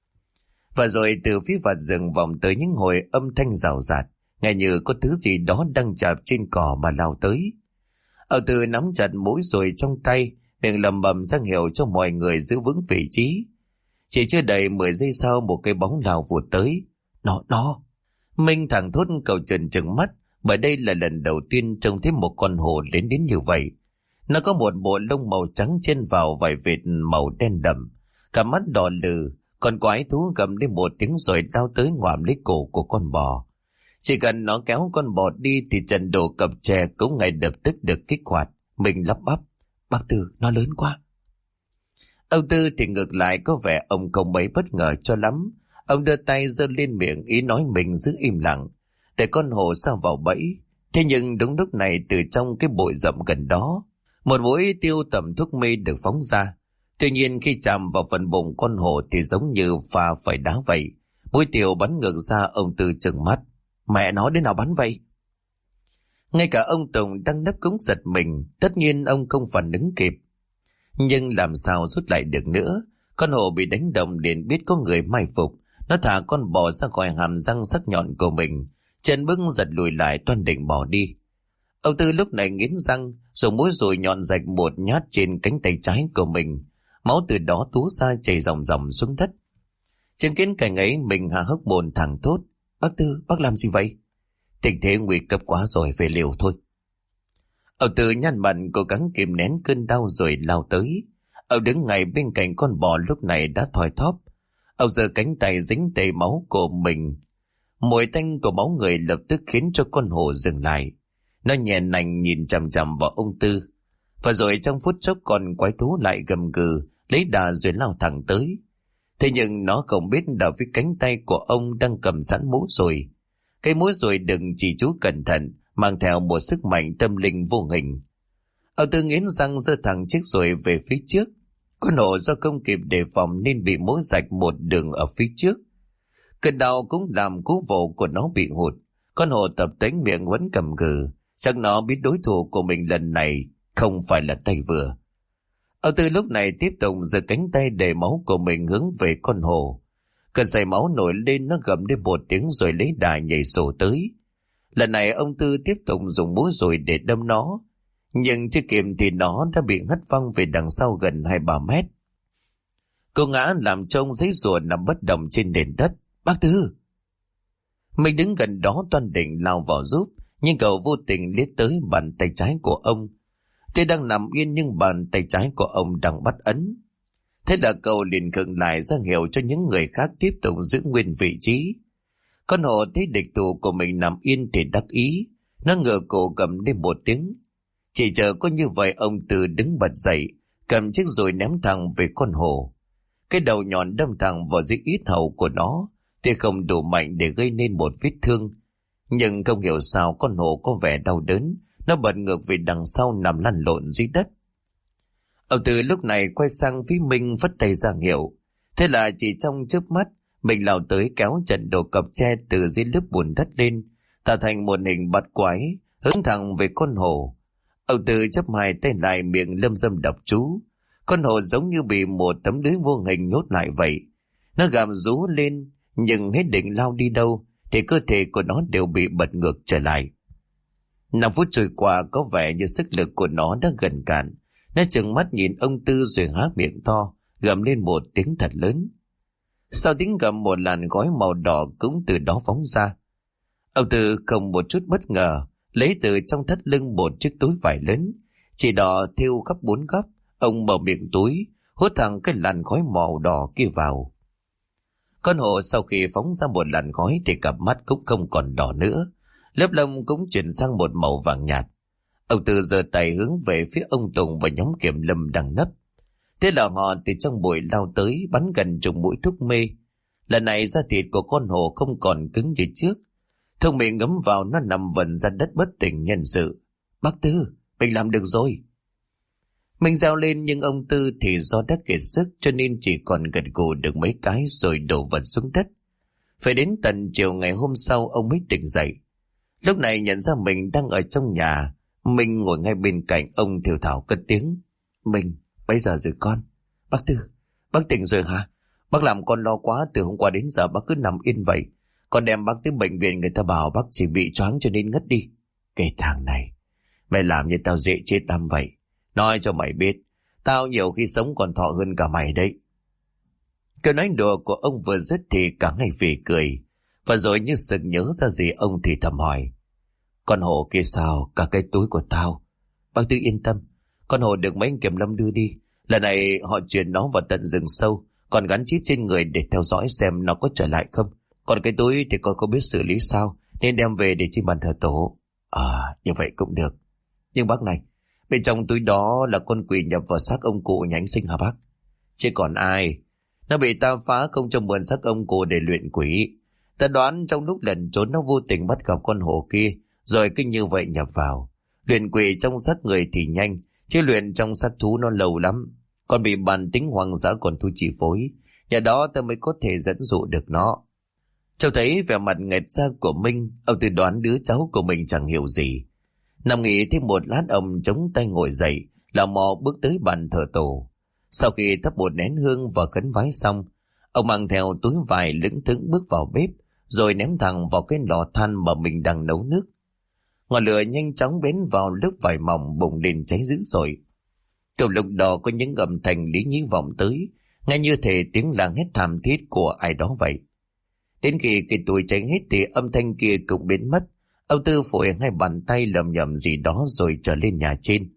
Và rồi từ phía vạt rừng vọng tới những hồi âm thanh rào rạt, nghe như có thứ gì đó đang chạm trên cỏ mà lao tới. Ông Tư nắm chặt mũi rồi trong tay, miệng lầm bầm ra hiệu cho mọi người giữ vững vị trí. Chỉ chưa đầy 10 giây sau, một cái bóng lao vụt tới. Nó. Minh thẳng thốt cầu trần trừng mắt, bởi đây là lần đầu tiên trông thấy một con hổ đến như vậy. Nó có một bộ lông màu trắng trên vào vài vệt màu đen đậm, cả mắt đỏ lừ, con quái thú gầm lên một tiếng rồi lao tới ngoạm lấy cổ của con bò. Chỉ cần nó kéo con bò đi thì trận đồ cặp tre cũng ngay lập tức được kích hoạt. Mình lắp bắp: Bác Tư, nó lớn quá. Ông Tư thì ngược lại có vẻ ông không mấy bất ngờ cho lắm. Ông đưa tay giơ lên miệng ý nói mình giữ im lặng để con hổ sao vào bẫy. Thế nhưng đúng lúc này từ trong cái bụi rậm gần đó, một mũi tiêu tầm thuốc mê được phóng ra. Tuy nhiên khi chạm vào phần bụng con hổ thì giống như pha phải đá vậy. Mũi tiêu bắn ngược ra. Ông Tư trừng mắt: Mẹ nó, đến nào bắn vậy? Ngay cả ông Tùng đang nấp cũng giật mình. Tất nhiên ông không phản ứng kịp, nhưng làm sao rút lại được nữa. Con hổ bị đánh động liền biết có người mai phục. Nó thả con bò ra khỏi hàm răng sắc nhọn của mình, chân bước giật lùi lại toan định bỏ đi. Ông Tư lúc này nghiến răng, dùng mũi dùi nhọn rạch một nhát trên cánh tay trái của mình. Máu từ đó túa ra chảy ròng ròng xuống đất. Chứng kiến cảnh ấy, mình há hốc mồm thẳng thốt: Bác Tư, bác làm gì vậy? Tình thế nguy cấp quá rồi, về liều thôi. Ông Tư nhăn mặt cố gắng kìm nén cơn đau rồi lao tới. Ông đứng ngay bên cạnh con bò lúc này đã thoi thóp. Ông giơ cánh tay dính đầy máu của mình. Mùi tanh của máu người lập tức khiến cho con hổ dừng lại. Nó nhẹ nành nhìn chằm chằm vào ông Tư. Và rồi trong phút chốc con quái thú lại gầm gừ, lấy đà rồi lao thẳng tới. Thế nhưng nó không biết là với cánh tay của ông đang cầm sẵn mũ rồi. Cái mũi rồi đừng chỉ chú cẩn thận, mang theo một sức mạnh tâm linh vô hình. Ông Tư nghiến răng giơ thẳng chiếc rồi về phía trước. Con hổ do không kịp đề phòng nên bị mũi rạch một đường ở phía trước. Cơn đau cũng làm cú vồ của nó bị hụt. Con hổ tập tễnh miệng vẫn cầm gừ. Chắc nó biết đối thủ của mình lần này không phải là tay vừa. Ông Tư lúc này tiếp tục giơ cánh tay để máu của mình hướng về con hổ. Cơn say máu nổi lên, nó gầm lên một tiếng rồi lấy đà nhảy sổ tới. Lần này ông Tư tiếp tục dùng mũi dùi để đâm nó. Nhưng chưa kịp thì nó đã bị hất văng về đằng sau gần 2-3 mét. Cô ngã làm trông giấy rùa nằm bất động trên nền đất. Bác Tư! Mình đứng gần đó toan định lao vào giúp, nhưng cậu vô tình liếc tới bàn tay trái của ông. Tôi đang nằm yên nhưng bàn tay trái của ông đang bắt ấn. Thế là cậu liền khựng lại ra hiệu cho những người khác tiếp tục giữ nguyên vị trí. Con hổ thấy địch thủ của mình nằm yên thì đắc ý. Nó ngửa cổ gầm lên một tiếng. Chỉ chờ có như vậy, ông Tư đứng bật dậy, cầm chiếc dùi ném thẳng về con hổ. Cái đầu nhọn đâm thẳng vào dưới yết hầu của nó, tuy không đủ mạnh để gây nên một vết thương. Nhưng không hiểu sao con hổ có vẻ đau đớn, Nó bật ngược về đằng sau nằm lăn lộn dưới đất. Ông Tư lúc này quay sang phía Minh vất tay ra hiệu. Thế là chỉ trong chớp mắt, mình lao tới kéo trận đồ cọc tre từ dưới lớp bùn đất lên, tạo thành một hình bát quái, hướng thẳng về con hổ. Ông Tư chắp hai tay lại, miệng lâm dâm đọc chú. Con hổ giống như bị một tấm lưới vô hình nhốt lại vậy. Nó gầm rú lên, nhưng hết định lao đi đâu, thì cơ thể của nó đều bị bật ngược trở lại. 5 phút trôi qua, có vẻ như sức lực của nó đã gần cạn. Nó trừng mắt nhìn ông Tư rồi há miệng to, gầm lên một tiếng thật lớn. Sau tiếng gầm, một làn khói màu đỏ cũng từ đó phóng ra. Ông Tư không một chút bất ngờ, lấy từ trong thắt lưng một chiếc túi vải lớn, chỉ đỏ thêu khắp 4 góc. Ông mở miệng túi, hút thẳng cái làn khói màu đỏ kia vào. Con hổ sau khi phóng ra một làn khói thì cặp mắt cũng không còn đỏ nữa, lớp lông cũng chuyển sang một màu vàng nhạt. Ông Tư giơ tay hướng về phía ông Tùng và nhóm kiểm lâm đang nấp. Thế là họ từ trong bụi lao tới, bắn gần chục mũi thuốc mê. Lần này da thịt của con hổ không còn cứng như trước. Thông mình ngấm vào, nó nằm vần ra đất bất tỉnh nhân sự. Bác Tư, mình làm được rồi. Mình reo lên, nhưng ông Tư thì do đã kiệt sức cho nên chỉ còn gật gù được mấy cái rồi đổ vật xuống đất. Phải đến tận chiều ngày hôm sau ông mới tỉnh dậy. Lúc này nhận ra mình đang ở trong nhà. Mình ngồi ngay bên cạnh ông thều thào cất tiếng. Mình, bây giờ rồi con. Bác Tư, bác tỉnh rồi hả? Bác làm con lo quá, từ hôm qua đến giờ bác cứ nằm yên vậy. Con đem bác tới bệnh viện, người ta bảo bác chỉ bị choáng cho nên ngất đi. Cái thằng này, mày làm như tao dễ chết lắm vậy. Nói cho mày biết, tao nhiều khi sống còn thọ hơn cả mày đấy. Câu nói đùa của ông vừa dứt thì cả ngày phì cười. Và rồi như sực nhớ ra gì, ông thì thầm hỏi. Con hổ kia sao? Cả cái túi của tao. Bác Tư yên tâm, con hổ được mấy anh kiểm lâm đưa đi. Lần này họ chuyển nó vào tận rừng sâu, còn gắn chip trên người để theo dõi xem nó có trở lại không. Còn cái túi thì con không biết xử lý sao, nên đem về để trên bàn thờ tổ. Như vậy cũng được. Nhưng bác này, bên trong túi đó là con quỷ nhập vào xác ông cụ nhánh sinh hả bác? Chứ còn ai. Nó bị ta phá không cho mượn xác ông cụ để luyện quỷ. Ta đoán trong lúc lẩn trốn nó vô tình bắt gặp con hổ kia, rồi cứ như vậy nhập vào. Luyện quỷ trong xác người thì nhanh, chứ luyện trong xác thú nó lâu lắm. Còn bị bản tính hoang dã còn thu chi phối, nhờ đó ta mới có thể dẫn dụ được nó. Cháu thấy vẻ mặt nghẹt ra của Minh, ông tự đoán đứa cháu của mình chẳng hiểu gì. Nằm nghỉ thêm một lát, ông chống tay ngồi dậy, lò mò bước tới bàn thờ tổ. Sau khi thắp một nén hương và khấn vái xong, ông mang theo túi vải lững thững bước vào bếp, rồi ném thẳng vào cái lò than mà mình đang nấu nước. Ngọn lửa nhanh chóng bén vào lớp vải mỏng, bùng lên cháy dữ dội. Cùng lúc đó có những âm thanh lý nhí vọng tới, nghe như thể tiếng la hét thảm thiết của ai đó vậy. Đến khi cái túi cháy hết thì âm thanh kia cũng biến mất. Ông Tư phủi hai bàn tay lầm nhầm gì đó rồi trở lên nhà trên.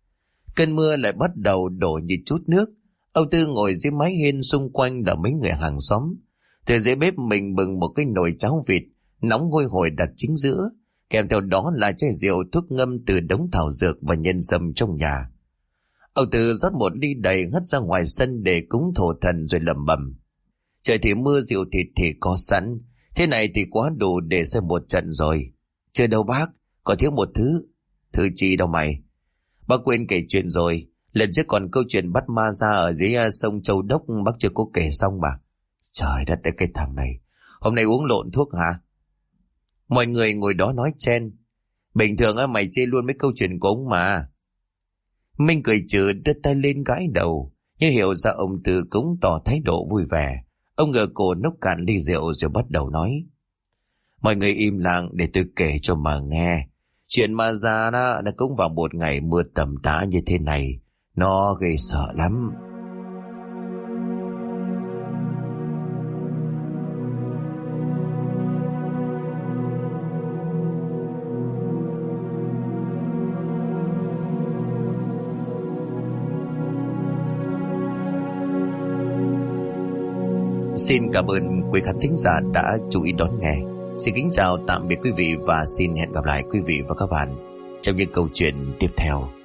Cơn mưa lại bắt đầu đổ như chút nước. Ông Tư ngồi dưới mái hiên, xung quanh là mấy người hàng xóm. Từ dưới bếp mình bừng một cái nồi cháo vịt nóng hôi hổi đặt chính giữa, kèm theo đó là chai rượu thuốc ngâm từ đống thảo dược và nhân sâm trong nhà. Ông Tư rót một ly đầy hất ra ngoài sân để cúng thổ thần rồi lẩm bẩm. Trời thì mưa, rượu thịt thì có sẵn, thế này thì quá đủ để xem một trận rồi. Chưa đâu bác, còn thiếu một thứ. Thứ chi đâu mày? Bác quên kể chuyện rồi. Lần trước còn câu chuyện bắt ma ra ở dưới sông Châu Đốc, bác chưa có kể xong mà. Trời đất ơi, cái thằng này hôm nay uống lộn thuốc hả? Mọi người ngồi đó nói chen. Bình thường mày chê luôn mấy câu chuyện của ông mà. Minh cười trừ, đưa tay lên gãi đầu, như hiểu ra ông Tư cũng tỏ thái độ vui vẻ. Ông ngờ cổ nốc cạn ly rượu rồi bắt đầu nói. Mọi người im lặng để tôi kể cho mà nghe. Chuyện ma ra đó, nó cũng vào một ngày mưa tầm tã như thế này. Nó ghê sợ lắm. Xin cảm ơn quý khán thính giả đã chú ý đón nghe. Xin kính chào tạm biệt quý vị và xin hẹn gặp lại quý vị và các bạn trong những câu chuyện tiếp theo.